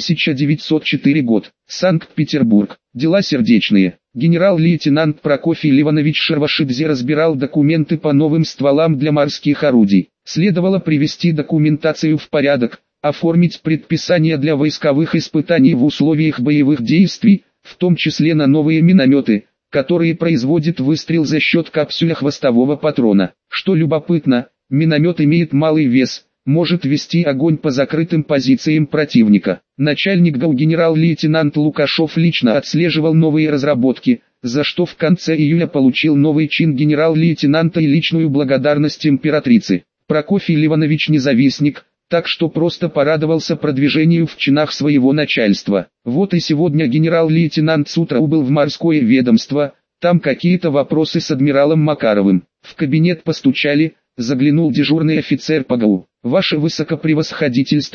1904 год. Санкт-Петербург. Дела сердечные. Генерал-лейтенант Прокофий Ливанович Шервашидзе разбирал документы по новым стволам для морских орудий. Следовало привести документацию в порядок, оформить предписание для войсковых испытаний в условиях боевых действий, в том числе на новые минометы, которые производят выстрел за счет капсюля хвостового патрона. Что любопытно, миномет имеет малый вес, может вести огонь по закрытым позициям противника. Начальник ГАУ генерал-лейтенант Лукашов лично отслеживал новые разработки, за что в конце июля получил новый чин генерал-лейтенанта и личную благодарность императрицы. Прокофий Ливанович независник, так что просто порадовался продвижению в чинах своего начальства. Вот и сегодня генерал-лейтенант с утра убыл в морское ведомство, там какие-то вопросы с адмиралом Макаровым. В кабинет постучали, заглянул дежурный офицер по ГАУ. «Ваше высокопревосходительство,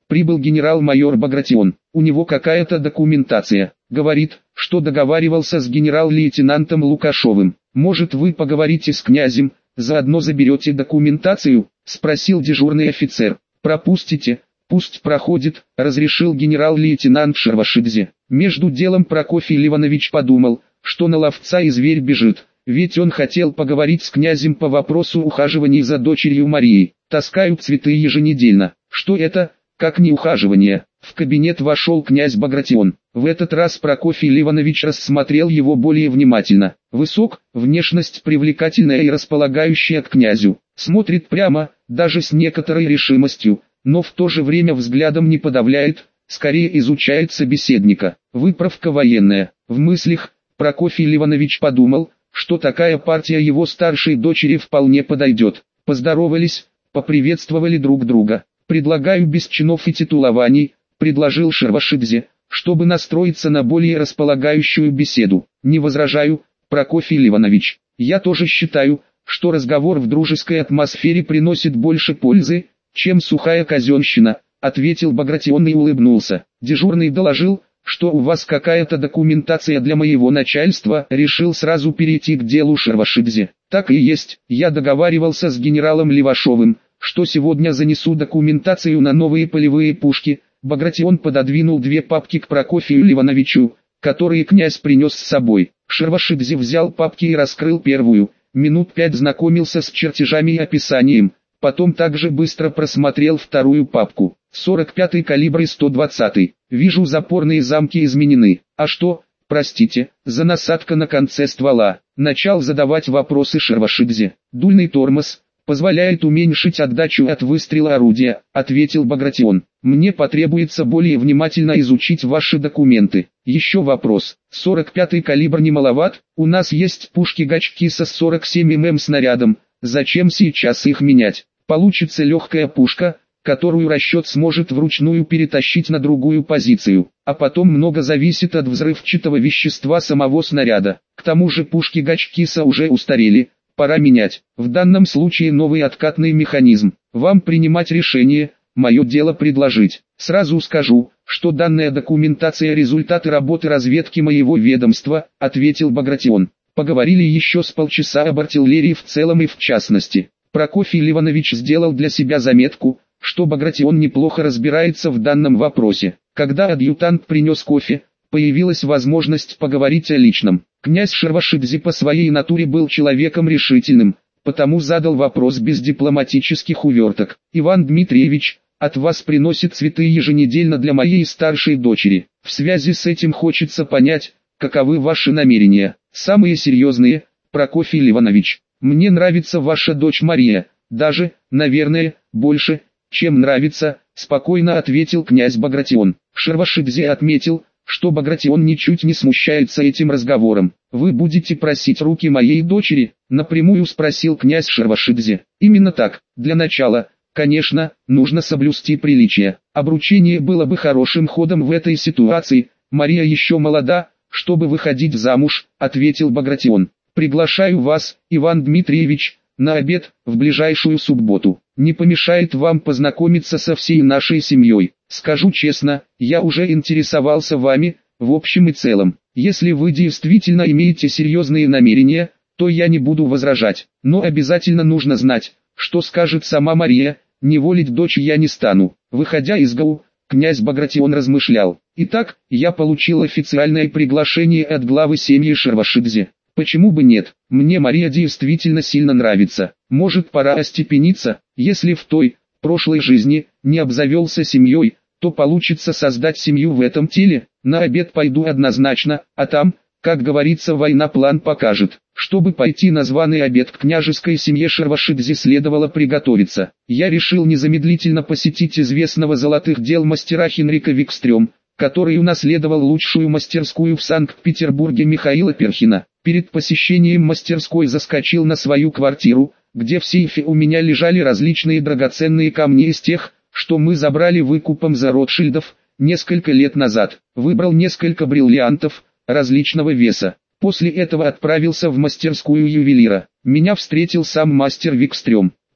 Прибыл генерал-майор Багратион. У него какая-то документация. Говорит, что договаривался с генерал-лейтенантом Лукашовым. Может, вы поговорите с князем, заодно заберете документацию? Спросил дежурный офицер. Пропустите, пусть проходит, разрешил генерал-лейтенант Шервашидзе. Между делом Прокофий Ливанович подумал, что на ловца и зверь бежит, ведь он хотел поговорить с князем по вопросу ухаживания за дочерью Марией. Таскают цветы еженедельно. Что это, как не ухаживание? В кабинет вошел князь Багратион. В этот раз Прокофий Ливанович рассмотрел его более внимательно. Высок, внешность привлекательная и располагающая к князю. Смотрит прямо, даже с некоторой решимостью, но в то же время взглядом не подавляет, скорее изучает собеседника. Выправка военная. В мыслях Прокофий Ливанович подумал, что такая партия его старшей дочери вполне подойдет. Поздоровались, поприветствовали друг друга. «Предлагаю без чинов и титулований», — предложил Шервашидзе, чтобы настроиться на более располагающую беседу. «Не возражаю, Прокофий Ливанович. Я тоже считаю, что разговор в дружеской атмосфере приносит больше пользы, чем сухая казенщина», — ответил Багратион и улыбнулся. Дежурный доложил, что у вас какая-то документация для моего начальства, решил сразу перейти к делу Шервашидзе. Так и есть, я договаривался с генералом Левашовым, что сегодня занесу документацию на новые полевые пушки. Багратион пододвинул две папки к Прокофию Ливановичу, которые князь принес с собой. Шервашидзе взял папки и раскрыл первую, минут 5 знакомился с чертежами и описанием, потом также быстро просмотрел вторую папку. 45-й калибр и 120-й. Вижу, запорные замки изменены. А что, простите, за насадка на конце ствола? Начал задавать вопросы Шервашидзе. Дульный тормоз позволяет уменьшить отдачу от выстрела орудия, ответил Багратион. Мне потребуется более внимательно изучить ваши документы. Еще вопрос. 45-й калибр не маловат? У нас есть пушки Гачкиса с 47 мм снарядом. Зачем сейчас их менять? Получится легкая пушка, которую расчет сможет вручную перетащить на другую позицию, а потом много зависит от взрывчатого вещества самого снаряда. К тому же пушки Гачкиса уже устарели, пора менять. В данном случае новый откатный механизм. Вам принимать решение, мое дело предложить. Сразу скажу, что данная документация результаты работы разведки моего ведомства, ответил Багратион. Поговорили еще с полчаса об артиллерии в целом и в частности. Прокофий Ливанович сделал для себя заметку, что Багратион неплохо разбирается в данном вопросе. Когда адъютант принес кофе, появилась возможность поговорить о личном. Князь Шервашидзе по своей натуре был человеком решительным, потому задал вопрос без дипломатических уверток. «Иван Дмитриевич, от вас приносят цветы еженедельно для моей старшей дочери. В связи с этим хочется понять, каковы ваши намерения?» «Самые серьезные, Прокофий Ливанович. Мне нравится ваша дочь Мария, даже, наверное, больше, чем нравится», спокойно ответил князь Багратион. Шервашидзе отметил, что Багратион ничуть не смущается этим разговором. «Вы будете просить руки моей дочери?» напрямую спросил князь Шервашидзе. «Именно так. Для начала, конечно, нужно соблюсти приличие. Обручение было бы хорошим ходом в этой ситуации. Мария еще молода, чтобы выходить замуж», ответил Багратион. «Приглашаю вас, Иван Дмитриевич, на обед в ближайшую субботу. Не помешает вам познакомиться со всей нашей семьей. Скажу честно, я уже интересовался вами, в общем и целом. Если вы действительно имеете серьезные намерения, то я не буду возражать. Но обязательно нужно знать, что скажет сама Мария, неволить дочь я не стану». Выходя из ГАУ, князь Багратион размышлял. «Итак, я получил официальное приглашение от главы семьи Шервашидзе. Почему бы нет? Мне Мария действительно сильно нравится. Может, пора остепениться? Если в той, прошлой жизни, не обзавелся семьей, то получится создать семью в этом теле. На обед пойду однозначно, а там, как говорится, война план покажет». Чтобы пойти на званый обед к княжеской семье Шервашидзе следовало приготовиться. Я решил незамедлительно посетить известного золотых дел мастера Хенрика Викстрем, который унаследовал лучшую мастерскую в Санкт-Петербурге Михаила Перхина. Перед посещением мастерской заскочил на свою квартиру, где в сейфе у меня лежали различные драгоценные камни из тех, что мы забрали выкупом за Ротшильдов несколько лет назад. Выбрал несколько бриллиантов различного веса. После этого отправился в мастерскую ювелира. Меня встретил сам мастер Викстрем.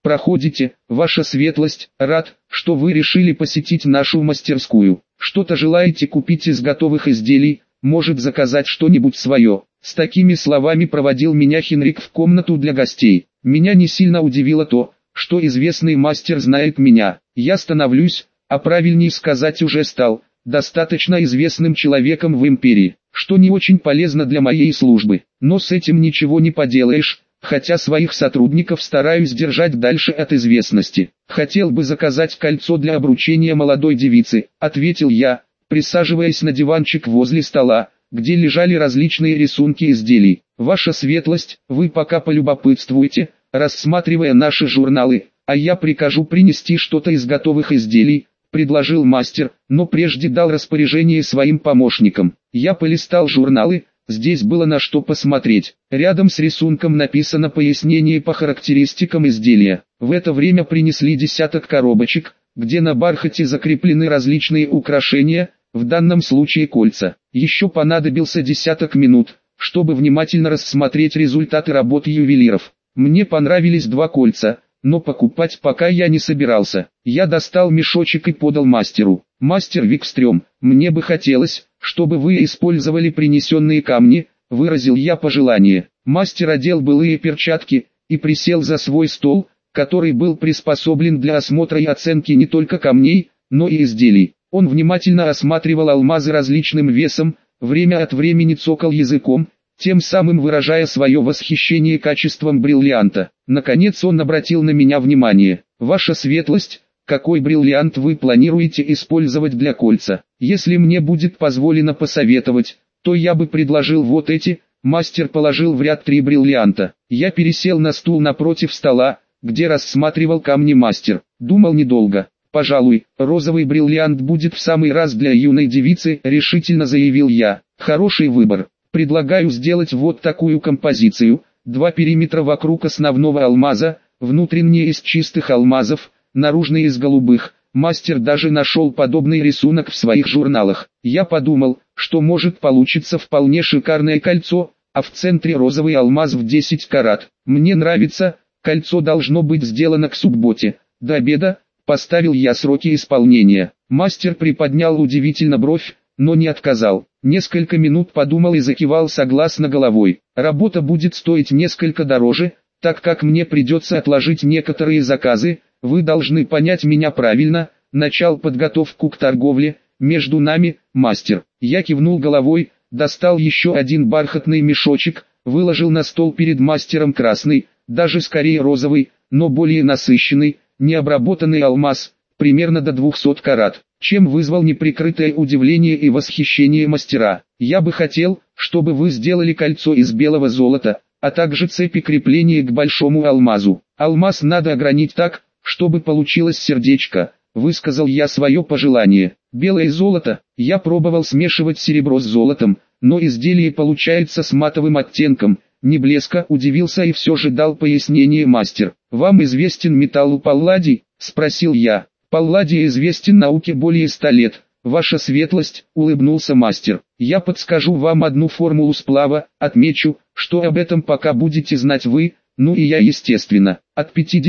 Проходите, ваша светлость, рад, что вы решили посетить нашу мастерскую. Что-то желаете купить из готовых изделий, может заказать что-нибудь свое. С такими словами проводил меня Хенрик в комнату для гостей. Меня не сильно удивило то, что известный мастер знает меня. Я становлюсь, а правильнее сказать уже стал, достаточно известным человеком в империи, что не очень полезно для моей службы. Но с этим ничего не поделаешь, хотя своих сотрудников стараюсь держать дальше от известности. «Хотел бы заказать кольцо для обручения молодой девицы», — ответил я, присаживаясь на диванчик возле стола, где лежали различные рисунки изделий. «Ваша светлость, вы пока полюбопытствуйте, рассматривая наши журналы, а я прикажу принести что-то из готовых изделий», — предложил мастер, но прежде дал распоряжение своим помощникам. Я полистал журналы, здесь было на что посмотреть. Рядом с рисунком написано пояснение по характеристикам изделия. В это время принесли десяток коробочек, где на бархате закреплены различные украшения, в данном случае кольца. Еще понадобился десяток минут, чтобы внимательно рассмотреть результаты работы ювелиров. Мне понравились два кольца, но покупать пока я не собирался. Я достал мешочек и подал мастеру. «Мастер Викстрём, мне бы хотелось, чтобы вы использовали принесенные камни», — выразил я пожелание. Мастер одел былые перчатки и присел за свой стол, который был приспособлен для осмотра и оценки не только камней, но и изделий. Он внимательно осматривал алмазы различным весом, время от времени цокал языком, тем самым выражая свое восхищение качеством бриллианта. Наконец он обратил на меня внимание. «Ваша светлость, какой бриллиант вы планируете использовать для кольца? Если мне будет позволено посоветовать, то я бы предложил вот эти». Мастер положил в ряд 3 бриллианта. Я пересел на стул напротив стола, где рассматривал камни мастер. Думал недолго. «Пожалуй, розовый бриллиант будет в самый раз для юной девицы», — решительно заявил я. «Хороший выбор. Предлагаю сделать вот такую композицию. 2 периметра вокруг основного алмаза, внутренние из чистых алмазов, наружные из голубых». Мастер даже нашел подобный рисунок в своих журналах. Я подумал, что может получиться вполне шикарное кольцо, а в центре розовый алмаз в 10 карат. Мне нравится, кольцо должно быть сделано к субботе. До обеда. Поставил я сроки исполнения. Мастер приподнял удивительно бровь, но не отказал. Несколько минут подумал и закивал согласно головой. Работа будет стоить несколько дороже, так как мне придется отложить некоторые заказы. Вы должны понять меня правильно. Начал подготовку к торговле. Между нами, мастер. Я кивнул головой, достал еще один бархатный мешочек, выложил на стол перед мастером красный, даже скорее розовый, но более насыщенный, необработанный алмаз, примерно до 200 карат, чем вызвал неприкрытое удивление и восхищение мастера. «Я бы хотел, чтобы вы сделали кольцо из белого золота, а также цепи крепления к большому алмазу. Алмаз надо огранить так, чтобы получилось сердечко», — высказал я свое пожелание. «Белое золото, я пробовал смешивать серебро с золотом, но изделие получается с матовым оттенком, не блеска», — удивился и все же дал пояснение мастер. «Вам известен металл палладий?» — спросил я. «Палладий известен науке более 100 лет, ваша светлость», — улыбнулся мастер. «Я подскажу вам одну формулу сплава, отмечу, что об этом пока будете знать вы, ну и я естественно. От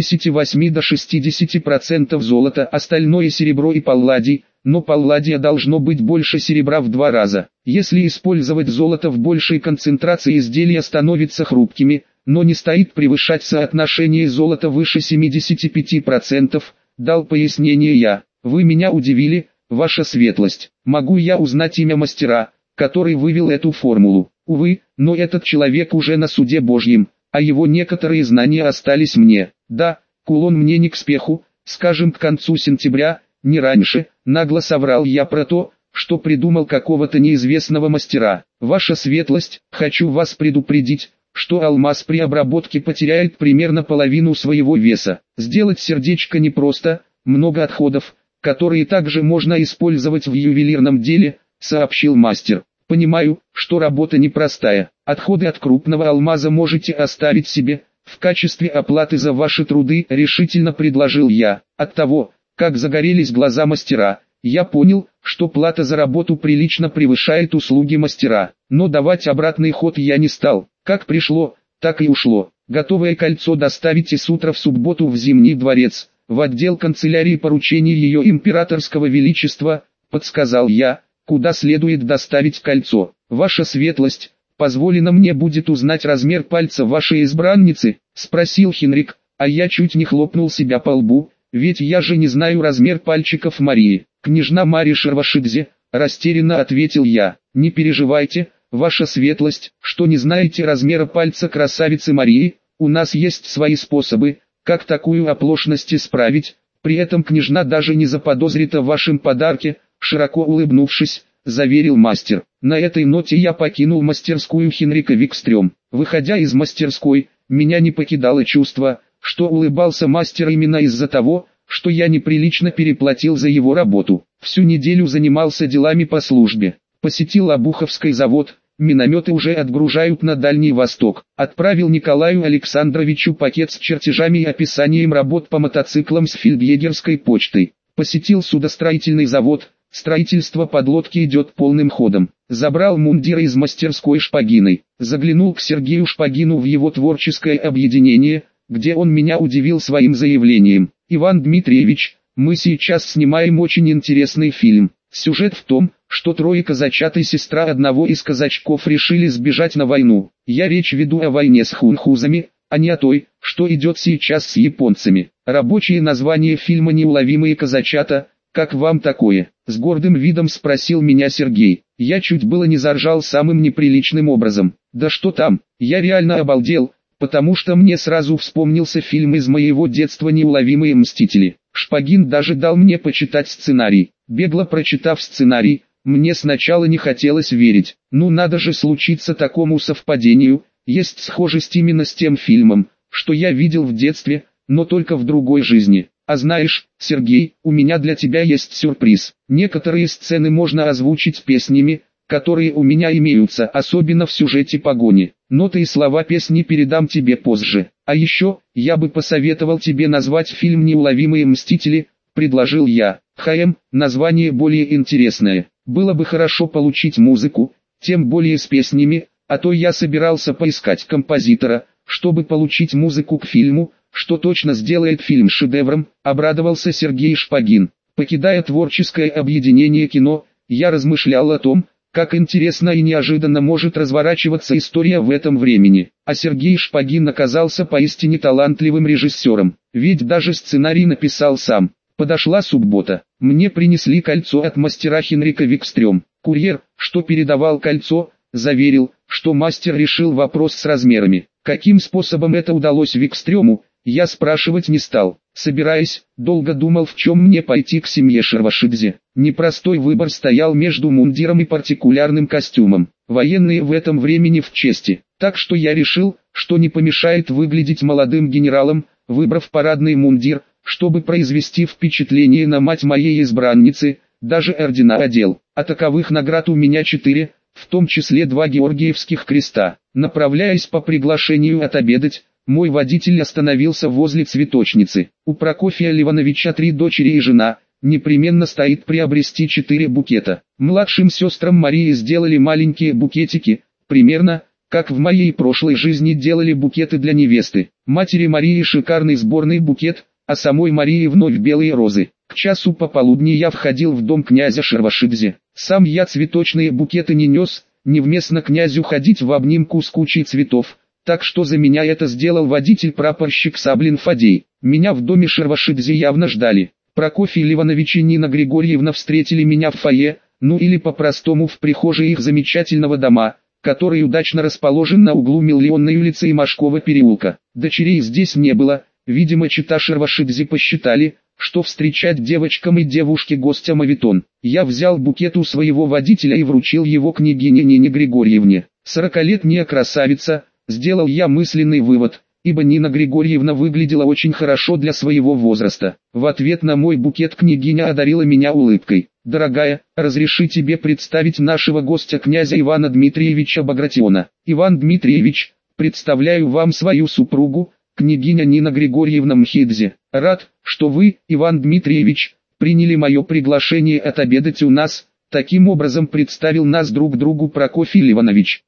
58 до 60% золота, остальное серебро и палладий, но палладия должно быть больше серебра в 2 раза. Если использовать золото в большей концентрации, изделия становятся хрупкими, но не стоит превышать соотношение золота выше 75%, дал пояснение я. «Вы меня удивили, ваша светлость. Могу я узнать имя мастера, который вывел эту формулу?» «Увы, но этот человек уже на суде Божьем, а его некоторые знания остались мне. Да, кулон мне не к спеху, скажем, к концу сентября, не раньше», — нагло соврал я про то, что придумал какого-то неизвестного мастера. «Ваша светлость, хочу вас предупредить, что алмаз при обработке потеряет примерно половину своего веса. Сделать сердечко непросто, много отходов, которые также можно использовать в ювелирном деле», — сообщил мастер. «Понимаю, что работа непростая. Отходы от крупного алмаза можете оставить себе, в качестве оплаты за ваши труды», — решительно предложил я. От того, как загорелись глаза мастера, я понял, что плата за работу прилично превышает услуги мастера. Но давать обратный ход я не стал. Как пришло, так и ушло. Готовое кольцо доставите с утра в субботу в Зимний дворец, в отдел канцелярии поручений ее императорского величества, подсказал я, куда следует доставить кольцо. Ваша светлость, позволено мне будет узнать размер пальца вашей избранницы, спросил Хенрик, а я чуть не хлопнул себя по лбу, ведь я же не знаю размер пальчиков Марии. Княжна Мария Шервашидзе, растерянно ответил я, не переживайте, ваша светлость, что не знаете размера пальца красавицы Марии, у нас есть свои способы, как такую оплошность исправить, при этом княжна даже не заподозрит о вашем подарке, широко улыбнувшись, заверил мастер. На этой ноте я покинул мастерскую Хенрика Викстрём. Выходя из мастерской, меня не покидало чувство, что улыбался мастер именно из-за того, что я неприлично переплатил за его работу. Всю неделю занимался делами по службе. Посетил Обуховский завод, минометы уже отгружают на Дальний Восток. Отправил Николаю Александровичу пакет с чертежами и описанием работ по мотоциклам с фельдъегерской почтой. Посетил судостроительный завод, строительство подлодки идет полным ходом. Забрал мундиры из мастерской Шпагиной. Заглянул к Сергею Шпагину в его творческое объединение, где он меня удивил своим заявлением. Иван Дмитриевич, мы сейчас снимаем очень интересный фильм. Сюжет в том, что трое казачат и сестра одного из казачков решили сбежать на войну. Я речь веду о войне с хунхузами, а не о той, что идет сейчас с японцами. Рабочее название фильма «Неуловимые казачата». Как вам такое? С гордым видом спросил меня Сергей. Я чуть было не заржал самым неприличным образом. Да что там, я реально обалдел, потому что мне сразу вспомнился фильм из моего детства «Неуловимые мстители». Шпагин даже дал мне почитать сценарий. Бегло прочитав сценарий, мне сначала не хотелось верить. Ну надо же случиться такому совпадению, есть схожесть именно с тем фильмом, что я видел в детстве, но только в другой жизни. А знаешь, Сергей, у меня для тебя есть сюрприз. Некоторые сцены можно озвучить песнями, которые у меня имеются, особенно в сюжете погони. Ноты и слова песни передам тебе позже. А еще, я бы посоветовал тебе назвать фильм «Неуловимые мстители», предложил я. Название более интересное. Было бы хорошо получить музыку, тем более с песнями, а то я собирался поискать композитора, чтобы получить музыку к фильму, что точно сделает фильм шедевром, обрадовался Сергей Шпагин. Покидая творческое объединение кино, я размышлял о том, как интересно и неожиданно может разворачиваться история в этом времени. А Сергей Шпагин оказался поистине талантливым режиссером, ведь даже сценарий написал сам. Подошла суббота, мне принесли кольцо от мастера Хенрика Викстрём. Курьер, что передавал кольцо, заверил, что мастер решил вопрос с размерами. Каким способом это удалось Викстрёму, я спрашивать не стал. Собираясь, долго думал, в чем мне пойти к семье Шервашидзе. Непростой выбор стоял между мундиром и партикулярным костюмом. Военные в этом времени в чести. Так что я решил, что не помешает выглядеть молодым генералом, выбрав парадный мундир, чтобы произвести впечатление на мать моей избранницы, даже ордена одел. А таковых наград у меня 4, в том числе 2 Георгиевских креста. Направляясь по приглашению отобедать, мой водитель остановился возле цветочницы. У Прокофия Ливановича 3 дочери и жена, непременно стоит приобрести 4 букета. Младшим сестрам Марии сделали маленькие букетики, примерно, как в моей прошлой жизни делали букеты для невесты. Матери Марии шикарный сборный букет, а самой Марии вновь белые розы. К часу пополудни я входил в дом князя Шервашидзе. Сам я цветочные букеты не нес, невместно князю ходить в обнимку с кучей цветов, так что за меня это сделал водитель-прапорщик Саблин Фадей. Меня в доме Шервашидзе явно ждали. Прокофий Ливанович и Нина Григорьевна встретили меня в фойе, ну или по-простому в прихожей их замечательного дома, который удачно расположен на углу Миллионной улицы и Машкова переулка. Дочерей здесь не было, видимо чета Шервашидзе посчитали, что встречать девочкам и девушке гостя моветон. Я взял букет у своего водителя и вручил его княгине Нине Григорьевне. 40-летняя красавица, сделал я мысленный вывод, ибо Нина Григорьевна выглядела очень хорошо для своего возраста. В ответ на мой букет княгиня одарила меня улыбкой. «Дорогая, разреши тебе представить нашего гостя князя Ивана Дмитриевича Багратиона. Иван Дмитриевич, представляю вам свою супругу, княгиня Нина Григорьевна Мхидзе. Рад, что вы, Иван Дмитриевич, приняли мое приглашение отобедать у нас». Таким образом представил нас друг другу Прокофий Ливанович.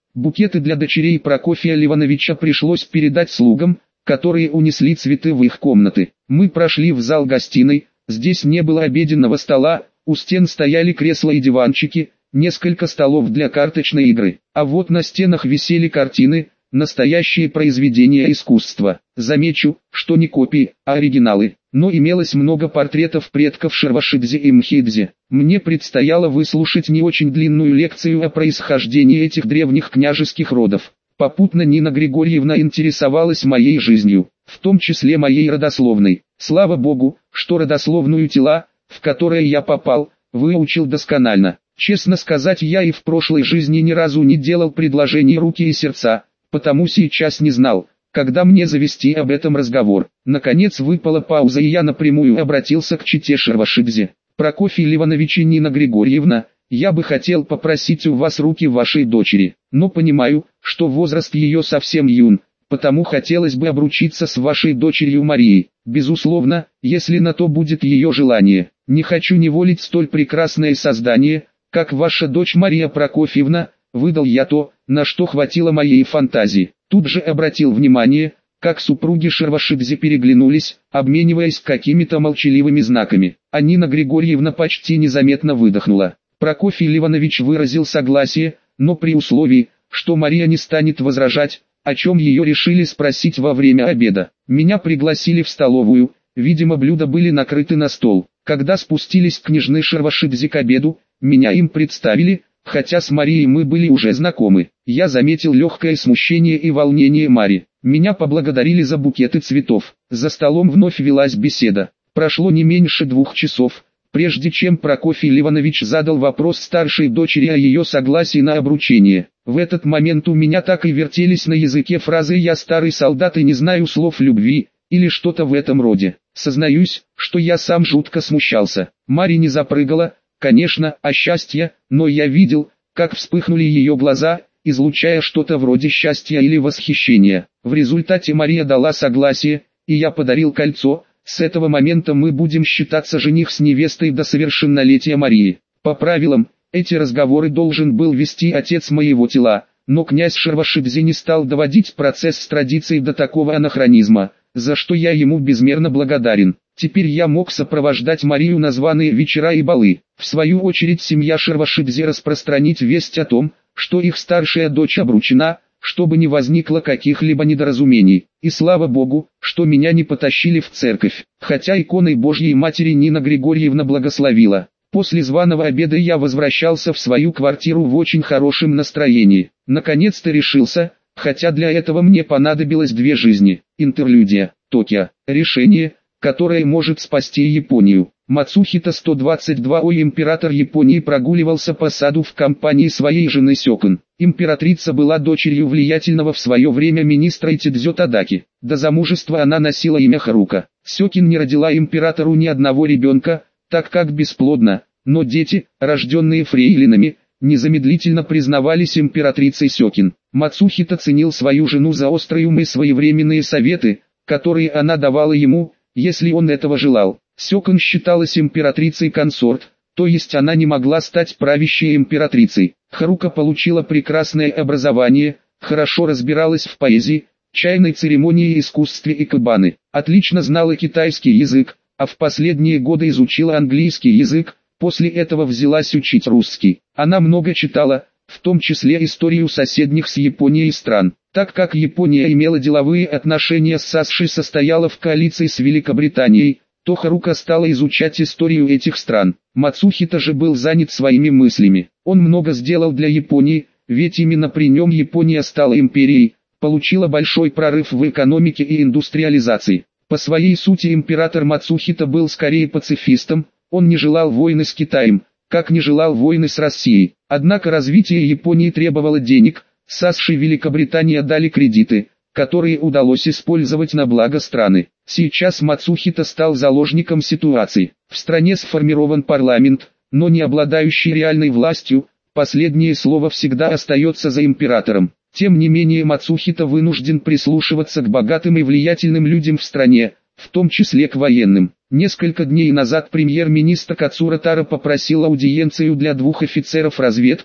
Букеты для дочерей Прокофия Ливановича пришлось передать слугам, которые унесли цветы в их комнаты. Мы прошли в зал гостиной, здесь не было обеденного стола, у стен стояли кресла и диванчики, несколько столов для карточной игры, а вот на стенах висели картины, настоящие произведения искусства. Замечу, что не копии, а оригиналы, но имелось много портретов предков Шервашидзе и Мхидзе. Мне предстояло выслушать не очень длинную лекцию о происхождении этих древних княжеских родов. Попутно Нина Григорьевна интересовалась моей жизнью, в том числе моей родословной. Слава Богу, что родословную тела, в которое я попал, выучил досконально. Честно сказать, я и в прошлой жизни ни разу не делал предложений руки и сердца, потому сейчас не знал, когда мне завести об этом разговор. Наконец выпала пауза, и я напрямую обратился к чете Шервашидзе. Прокофий Ливанович и Нина Григорьевна, я бы хотел попросить у вас руки вашей дочери, но понимаю, что возраст ее совсем юн, потому хотелось бы обручиться с вашей дочерью Марией. Безусловно, если на то будет ее желание. Не хочу неволить столь прекрасное создание, как ваша дочь Мария Прокофьевна. Выдал я то, на что хватило моей фантазии. Тут же обратил внимание, как супруги Шервашидзе переглянулись, обмениваясь какими-то молчаливыми знаками. А Нина Григорьевна почти незаметно выдохнула. Прокофий Ливанович выразил согласие, но при условии, что Мария не станет возражать, о чем ее решили спросить во время обеда. Меня пригласили в столовую, видимо блюда были накрыты на стол. Когда спустились княжны Шервашидзе к обеду, меня им представили, хотя с Марией мы были уже знакомы. Я заметил легкое смущение и волнение Мари. Меня поблагодарили за букеты цветов. За столом вновь велась беседа. Прошло не меньше 2 часов, прежде чем Прокофий Ливанович задал вопрос старшей дочери о ее согласии на обручение. В этот момент у меня так и вертелись на языке фразы «я старый солдат и не знаю слов любви» или что-то в этом роде. Сознаюсь, что я сам жутко смущался. Мари не запрыгала, конечно, от счастья, но я видел, как вспыхнули ее глаза, излучая что-то вроде счастья или восхищения. В результате Мария дала согласие, и я подарил кольцо. С этого момента мы будем считаться жених с невестой до совершеннолетия Марии. По правилам, эти разговоры должен был вести отец моего тела, но князь Шервашидзе не стал доводить процесс с традицией до такого анахронизма, за что я ему безмерно благодарен. Теперь я мог сопровождать Марию на званые вечера и балы. В свою очередь семья Шервашидзе распространить весть о том, что их старшая дочь обручена, чтобы не возникло каких-либо недоразумений. И слава Богу, что меня не потащили в церковь, хотя иконой Божьей Матери Нина Григорьевна благословила. После званого обеда я возвращался в свою квартиру в очень хорошем настроении. Наконец-то решился, хотя для этого мне понадобилось 2 жизни. Интерлюдия, Токио. Решение, которое может спасти Японию. Мацухита 122 император Японии прогуливался по саду в компании своей жены Сёкон. Императрица была дочерью влиятельного в свое время министра Итидзё Тадаки. До замужества она носила имя Харука. Сёкин не родила императору ни одного ребенка, так как бесплодна, но дети, рожденные фрейлинами, незамедлительно признавались императрицей Сёкин. Мацухита ценил свою жену за острый ум и своевременные советы, которые она давала ему, если он этого желал. Сёкон считалась императрицей-консорт, то есть она не могла стать правящей императрицей. Харука получила прекрасное образование, хорошо разбиралась в поэзии, чайной церемонии и искусстве икебаны, отлично знала китайский язык, а в последние годы изучила английский язык, после этого взялась учить русский. Она много читала, в том числе историю соседних с Японией стран. Так как Япония имела деловые отношения с САСШ и состояла в коалиции с Великобританией, то Харука стала изучать историю этих стран. Мацухита же был занят своими мыслями. Он много сделал для Японии, ведь именно при нем Япония стала империей, получила большой прорыв в экономике и индустриализации. По своей сути император Мацухита был скорее пацифистом, он не желал войны с Китаем, как не желал войны с Россией. Однако развитие Японии требовало денег, САСШ и Великобритания дали кредиты, которые удалось использовать на благо страны. Сейчас Мацухита стал заложником ситуации. В стране сформирован парламент, но не обладающий реальной властью, последнее слово всегда остается за императором. Тем не менее Мацухита вынужден прислушиваться к богатым и влиятельным людям в стране, в том числе к военным. Несколько дней назад премьер-министр Кацура Таро попросил аудиенцию для 2 офицеров разведки,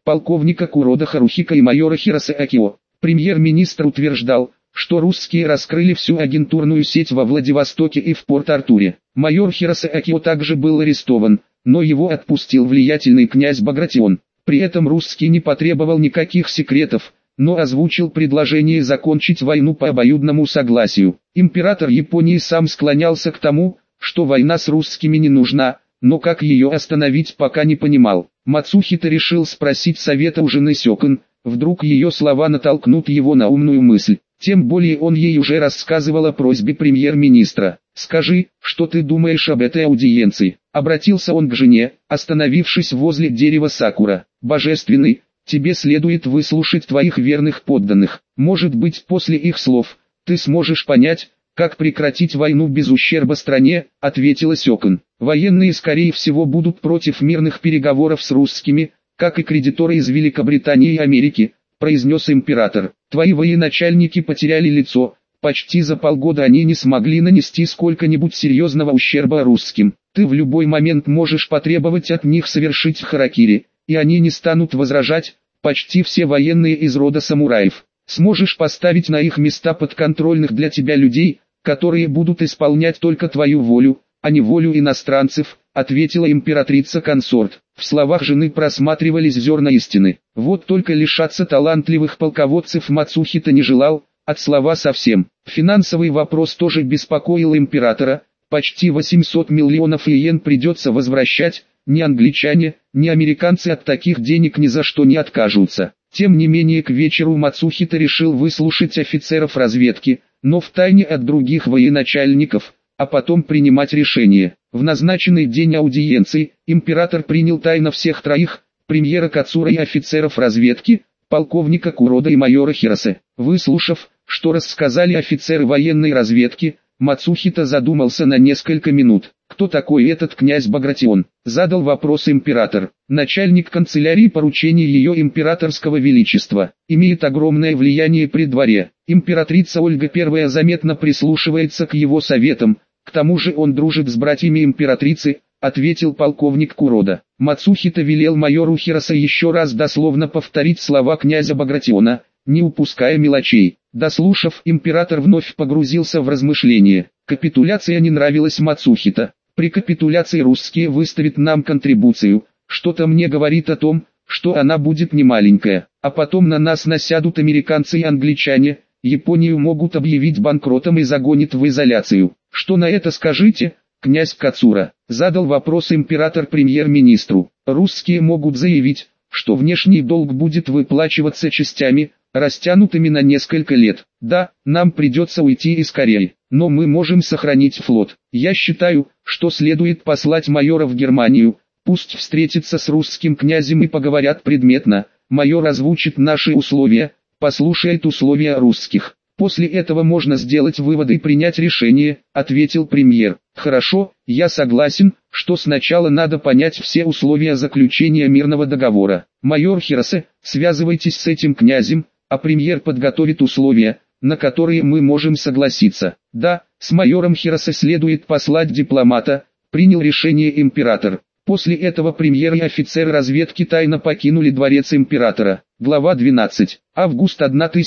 полковника Курода Харухика и майора Хиросе Акио. Премьер-министр утверждал, что русские раскрыли всю агентурную сеть во Владивостоке и в Порт-Артуре. Майор Хиросе Акио также был арестован, но его отпустил влиятельный князь Багратион. При этом русский не потребовал никаких секретов, но озвучил предложение закончить войну по обоюдному согласию. Император Японии сам склонялся к тому, что война с русскими не нужна, но как ее остановить пока не понимал. Мацухита решил спросить совета у жены Сёкон, вдруг ее слова натолкнут его на умную мысль. Тем более он ей уже рассказывал о просьбе премьер-министра. «Скажи, что ты думаешь об этой аудиенции?» Обратился он к жене, остановившись возле дерева сакура. «Божественный, тебе следует выслушать твоих верных подданных. Может быть, после их слов, ты сможешь понять, как прекратить войну без ущерба стране», — ответила Сёкон. «Военные скорее всего будут против мирных переговоров с русскими, как и кредиторы из Великобритании и Америки», — произнес император. «Твои военачальники потеряли лицо, почти за полгода они не смогли нанести сколько-нибудь серьезного ущерба русским. Ты в любой момент можешь потребовать от них совершить харакири, и они не станут возражать, почти все военные из рода самураев. Сможешь поставить на их места подконтрольных для тебя людей, которые будут исполнять только твою волю, а не волю иностранцев», — ответила императрица-консорт. В словах жены просматривались зерна истины. Вот только лишаться талантливых полководцев Мацухита не желал, от слова совсем. Финансовый вопрос тоже беспокоил императора, почти 800 миллионов иен придется возвращать, ни англичане, ни американцы от таких денег ни за что не откажутся. Тем не менее к вечеру Мацухита решил выслушать офицеров разведки, но втайне от других военачальников, а потом принимать решение. В назначенный день аудиенции, император принял тайно всех троих, премьера Кацура и офицеров разведки, полковника Курода и майора Хиросе. Выслушав, что рассказали офицеры военной разведки, Мацухита задумался на несколько минут. «Кто такой этот князь Багратион?» — задал вопрос император. «Начальник канцелярии поручений ее императорского величества. Имеет огромное влияние при дворе. Императрица Ольга I заметно прислушивается к его советам, к тому же он дружит с братьями императрицы», — ответил полковник Курода. Мацухита велел майору Хиросе еще раз дословно повторить слова князя Багратиона, не упуская мелочей. Дослушав, император вновь погрузился в размышления. Капитуляция не нравилась Мацухита. «При капитуляции русские выставят нам контрибуцию, что-то мне говорит о том, что она будет немаленькая, а потом на нас насядут американцы и англичане, Японию могут объявить банкротом и загонят в изоляцию. Что на это скажите, князь Кацура?» — задал вопрос император премьер-министру. «Русские могут заявить, что внешний долг будет выплачиваться частями, растянутыми на несколько лет. Да, нам придется уйти из Кореи, но мы можем сохранить флот. Я считаю, что следует послать майора в Германию, пусть встретится с русским князем и поговорят предметно. Майор озвучит наши условия, послушает условия русских. После этого можно сделать выводы и принять решение», — ответил премьер. «Хорошо, я согласен, что сначала надо понять все условия заключения мирного договора. Майор Хиросе, связывайтесь с этим князем, а премьер подготовит условия, на которые мы можем согласиться». «Да, с майором Хиросе следует послать дипломата», — принял решение император. После этого премьер и офицеры разведки тайно покинули дворец императора. Глава 12. Август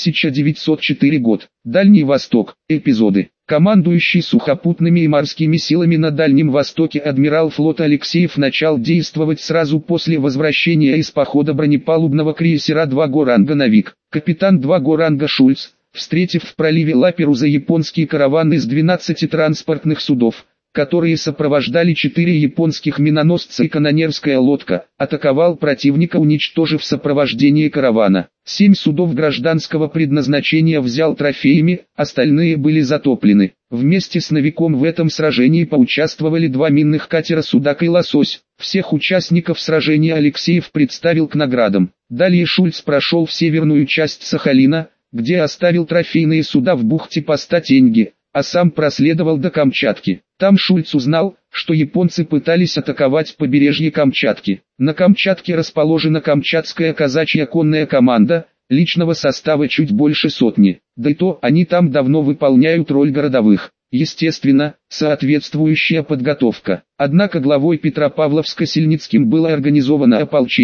1904 год. Дальний Восток. Эпизоды. Командующий сухопутными и морскими силами на Дальнем Востоке адмирал флота Алексеев начал действовать сразу после возвращения из похода бронепалубного крейсера 2-го ранга «Навик». Капитан 2-го ранга Шульц, встретив в проливе Лаперуза японский караван из 12 транспортных судов, которые сопровождали 4 японских миноносца и канонерская лодка, атаковал противника, уничтожив сопровождение каравана. 7 судов гражданского предназначения взял трофеями, остальные были затоплены. Вместе с «Навиком» в этом сражении поучаствовали 2 минных катера «Судак» и «Лосось». Всех участников сражения Алексеев представил к наградам. Далее Шульц прошел в северную часть Сахалина, где оставил трофейные суда в бухте поста Теньги, а сам проследовал до Камчатки. Там Шульц узнал, что японцы пытались атаковать побережье Камчатки. На Камчатке расположена Камчатская казачья конная команда, личного состава чуть больше 100. Да и то, они там давно выполняют роль городовых. Естественно, соответствующая подготовка. Однако главой Петропавловска Сильницким было организовано ополчение.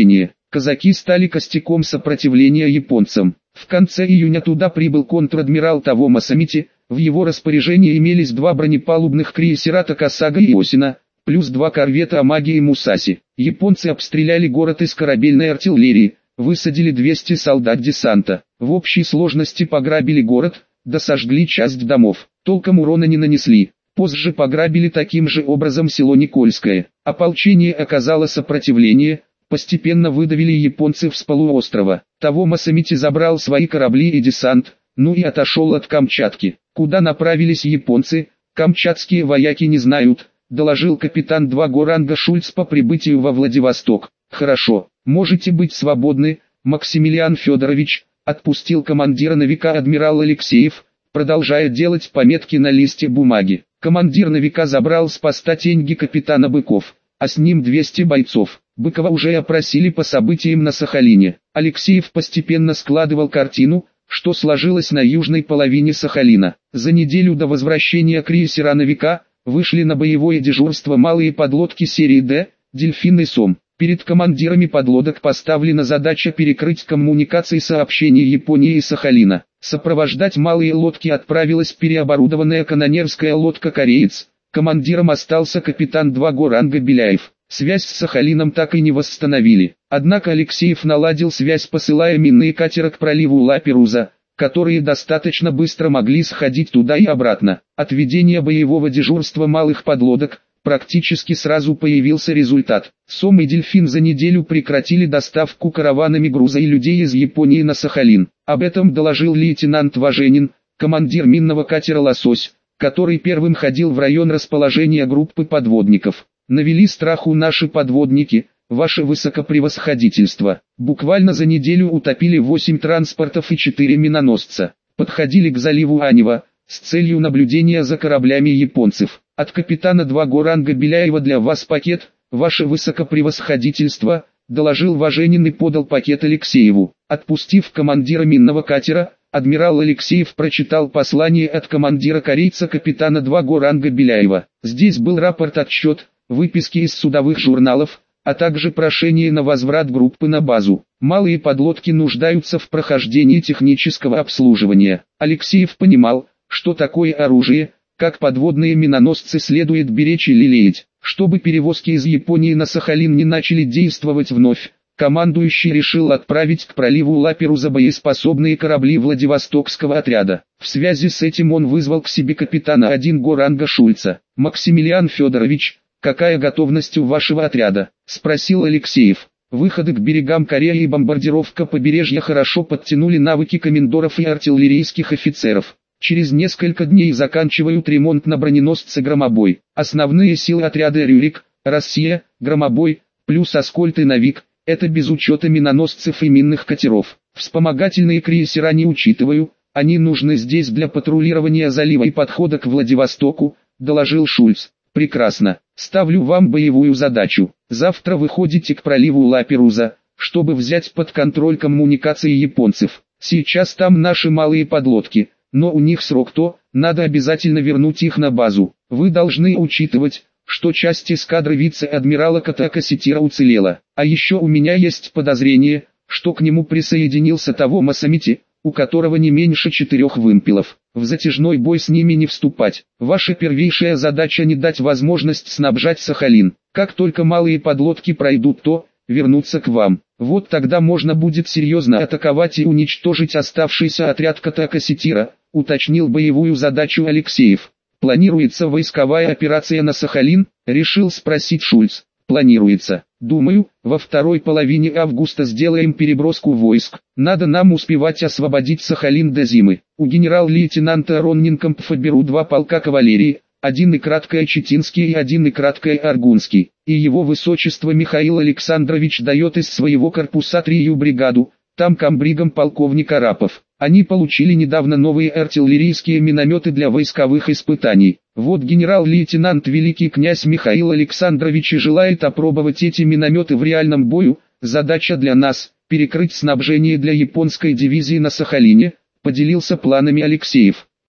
казаки стали костяком сопротивления японцам. В конце июня туда прибыл контр-адмирал Таво Масамити, в его распоряжении имелись 2 бронепалубных крейсера Такасага и Осина, плюс 2 корвета Амаги и Мусаси. Японцы обстреляли город из корабельной артиллерии, высадили 200 солдат десанта. В общей сложности пограбили город, да сожгли часть домов. Толком урона не нанесли. Позже пограбили таким же образом село Никольское. Ополчение оказало сопротивление, постепенно выдавили японцев с полуострова. Таво Масамити забрал свои корабли и десант, ну и отошел от Камчатки. Куда направились японцы, камчатские вояки не знают, доложил капитан 2 ранга Шульц по прибытию во Владивосток. Хорошо, можете быть свободны, Максимилиан Федорович, отпустил командира новика адмирал Алексеев, продолжая делать пометки на листе бумаги. Командир новика забрал с поста теньги капитана Быков, а с ним 200 бойцов. Быкова уже опросили по событиям на Сахалине. Алексеев постепенно складывал картину, что сложилось на южной половине Сахалина. За неделю до возвращения крейсера новика вышли на боевое дежурство малые подлодки серии «Д», «Дельфин» и «Сом». Перед командирами подлодок поставлена задача перекрыть коммуникации сообщений Японии и Сахалина. Сопровождать малые лодки отправилась переоборудованная канонерская лодка «Кореец». Командиром остался капитан 2 ранга Беляев. Связь с Сахалином так и не восстановили. Однако Алексеев наладил связь, посылая минные катера к проливу Ла-Перуза, которые достаточно быстро могли сходить туда и обратно. От ведения боевого дежурства малых подлодок практически сразу появился результат. Сом и Дельфин за неделю прекратили доставку караванами груза и людей из Японии на Сахалин. Об этом доложил лейтенант Важенин, командир минного катера «Лосось», который первым ходил в район расположения группы подводников. Навели страху наши подводники, ваше высокопревосходительство. Буквально за неделю утопили 8 транспортов и 4 миноносца. Подходили к заливу Анева, с целью наблюдения за кораблями японцев. От капитана 2 ранга Беляева для вас пакет, ваше высокопревосходительство, доложил Важенин и подал пакет Алексееву. Отпустив командира минного катера, адмирал Алексеев прочитал послание от командира корейца капитана 2 ранга Беляева. Здесь был рапорт-отчет, выписки из судовых журналов, а также прошение на возврат группы на базу. Малые подлодки нуждаются в прохождении технического обслуживания. Алексеев понимал, что такое оружие, как подводные миноносцы, следует беречь и лелеять. Чтобы перевозки из Японии на Сахалин не начали действовать вновь, командующий решил отправить к проливу Ла-Перуза боеспособные корабли Владивостокского отряда. В связи с этим он вызвал к себе капитана 1 ранга Шульца. «Максимилиан Федорович, какая готовность у вашего отряда?» – спросил Алексеев. Выходы к берегам Кореи и бомбардировка побережья хорошо подтянули навыки комендоров и артиллерийских офицеров. Через несколько дней заканчивают ремонт на броненосце «Громобой». Основные силы отряда «Рюрик», «Россия», «Громобой», плюс «Аскольд» и «Навик» – это без учета миноносцев и минных катеров. Вспомогательные крейсера не учитываю, они нужны здесь для патрулирования залива и подхода к Владивостоку, доложил Шульц. Прекрасно. Ставлю вам боевую задачу. Завтра выходите к проливу Ла-Перуза, чтобы взять под контроль коммуникации японцев. Сейчас там наши малые подлодки, но у них срок надо обязательно вернуть их на базу. Вы должны учитывать, что часть эскадры вице-адмирала Катакаситира уцелела. А еще у меня есть подозрение, что к нему присоединился Таво Масамити, у которого не меньше 4 вымпелов. В затяжной бой с ними не вступать. Ваша первейшая задача не дать возможность снабжать Сахалин. Как только малые подлодки пройдут, то вернуться к вам. Вот тогда можно будет серьезно атаковать и уничтожить оставшийся отряд Катакаситира, уточнил боевую задачу Алексеев. Планируется войсковая операция на Сахалин, решил спросить Шульц. Планируется. Думаю, во второй половине августа сделаем переброску войск. Надо нам успевать освободить Сахалин до зимы. У генерал-лейтенанта Ронненкампфа беру 2 полка кавалерии, 1 и краткое Читинский и 1 и краткое Аргунский. И его высочество Михаил Александрович дает из своего корпуса 3-ю бригаду, там комбригом полковник Арапов. Они получили недавно новые артиллерийские минометы для войсковых испытаний. Вот генерал-лейтенант великий князь Михаил Александрович и желает опробовать эти минометы в реальном бою. Задача для нас – перекрыть снабжение для японской дивизии на Сахалине, поделился планами Алексеев.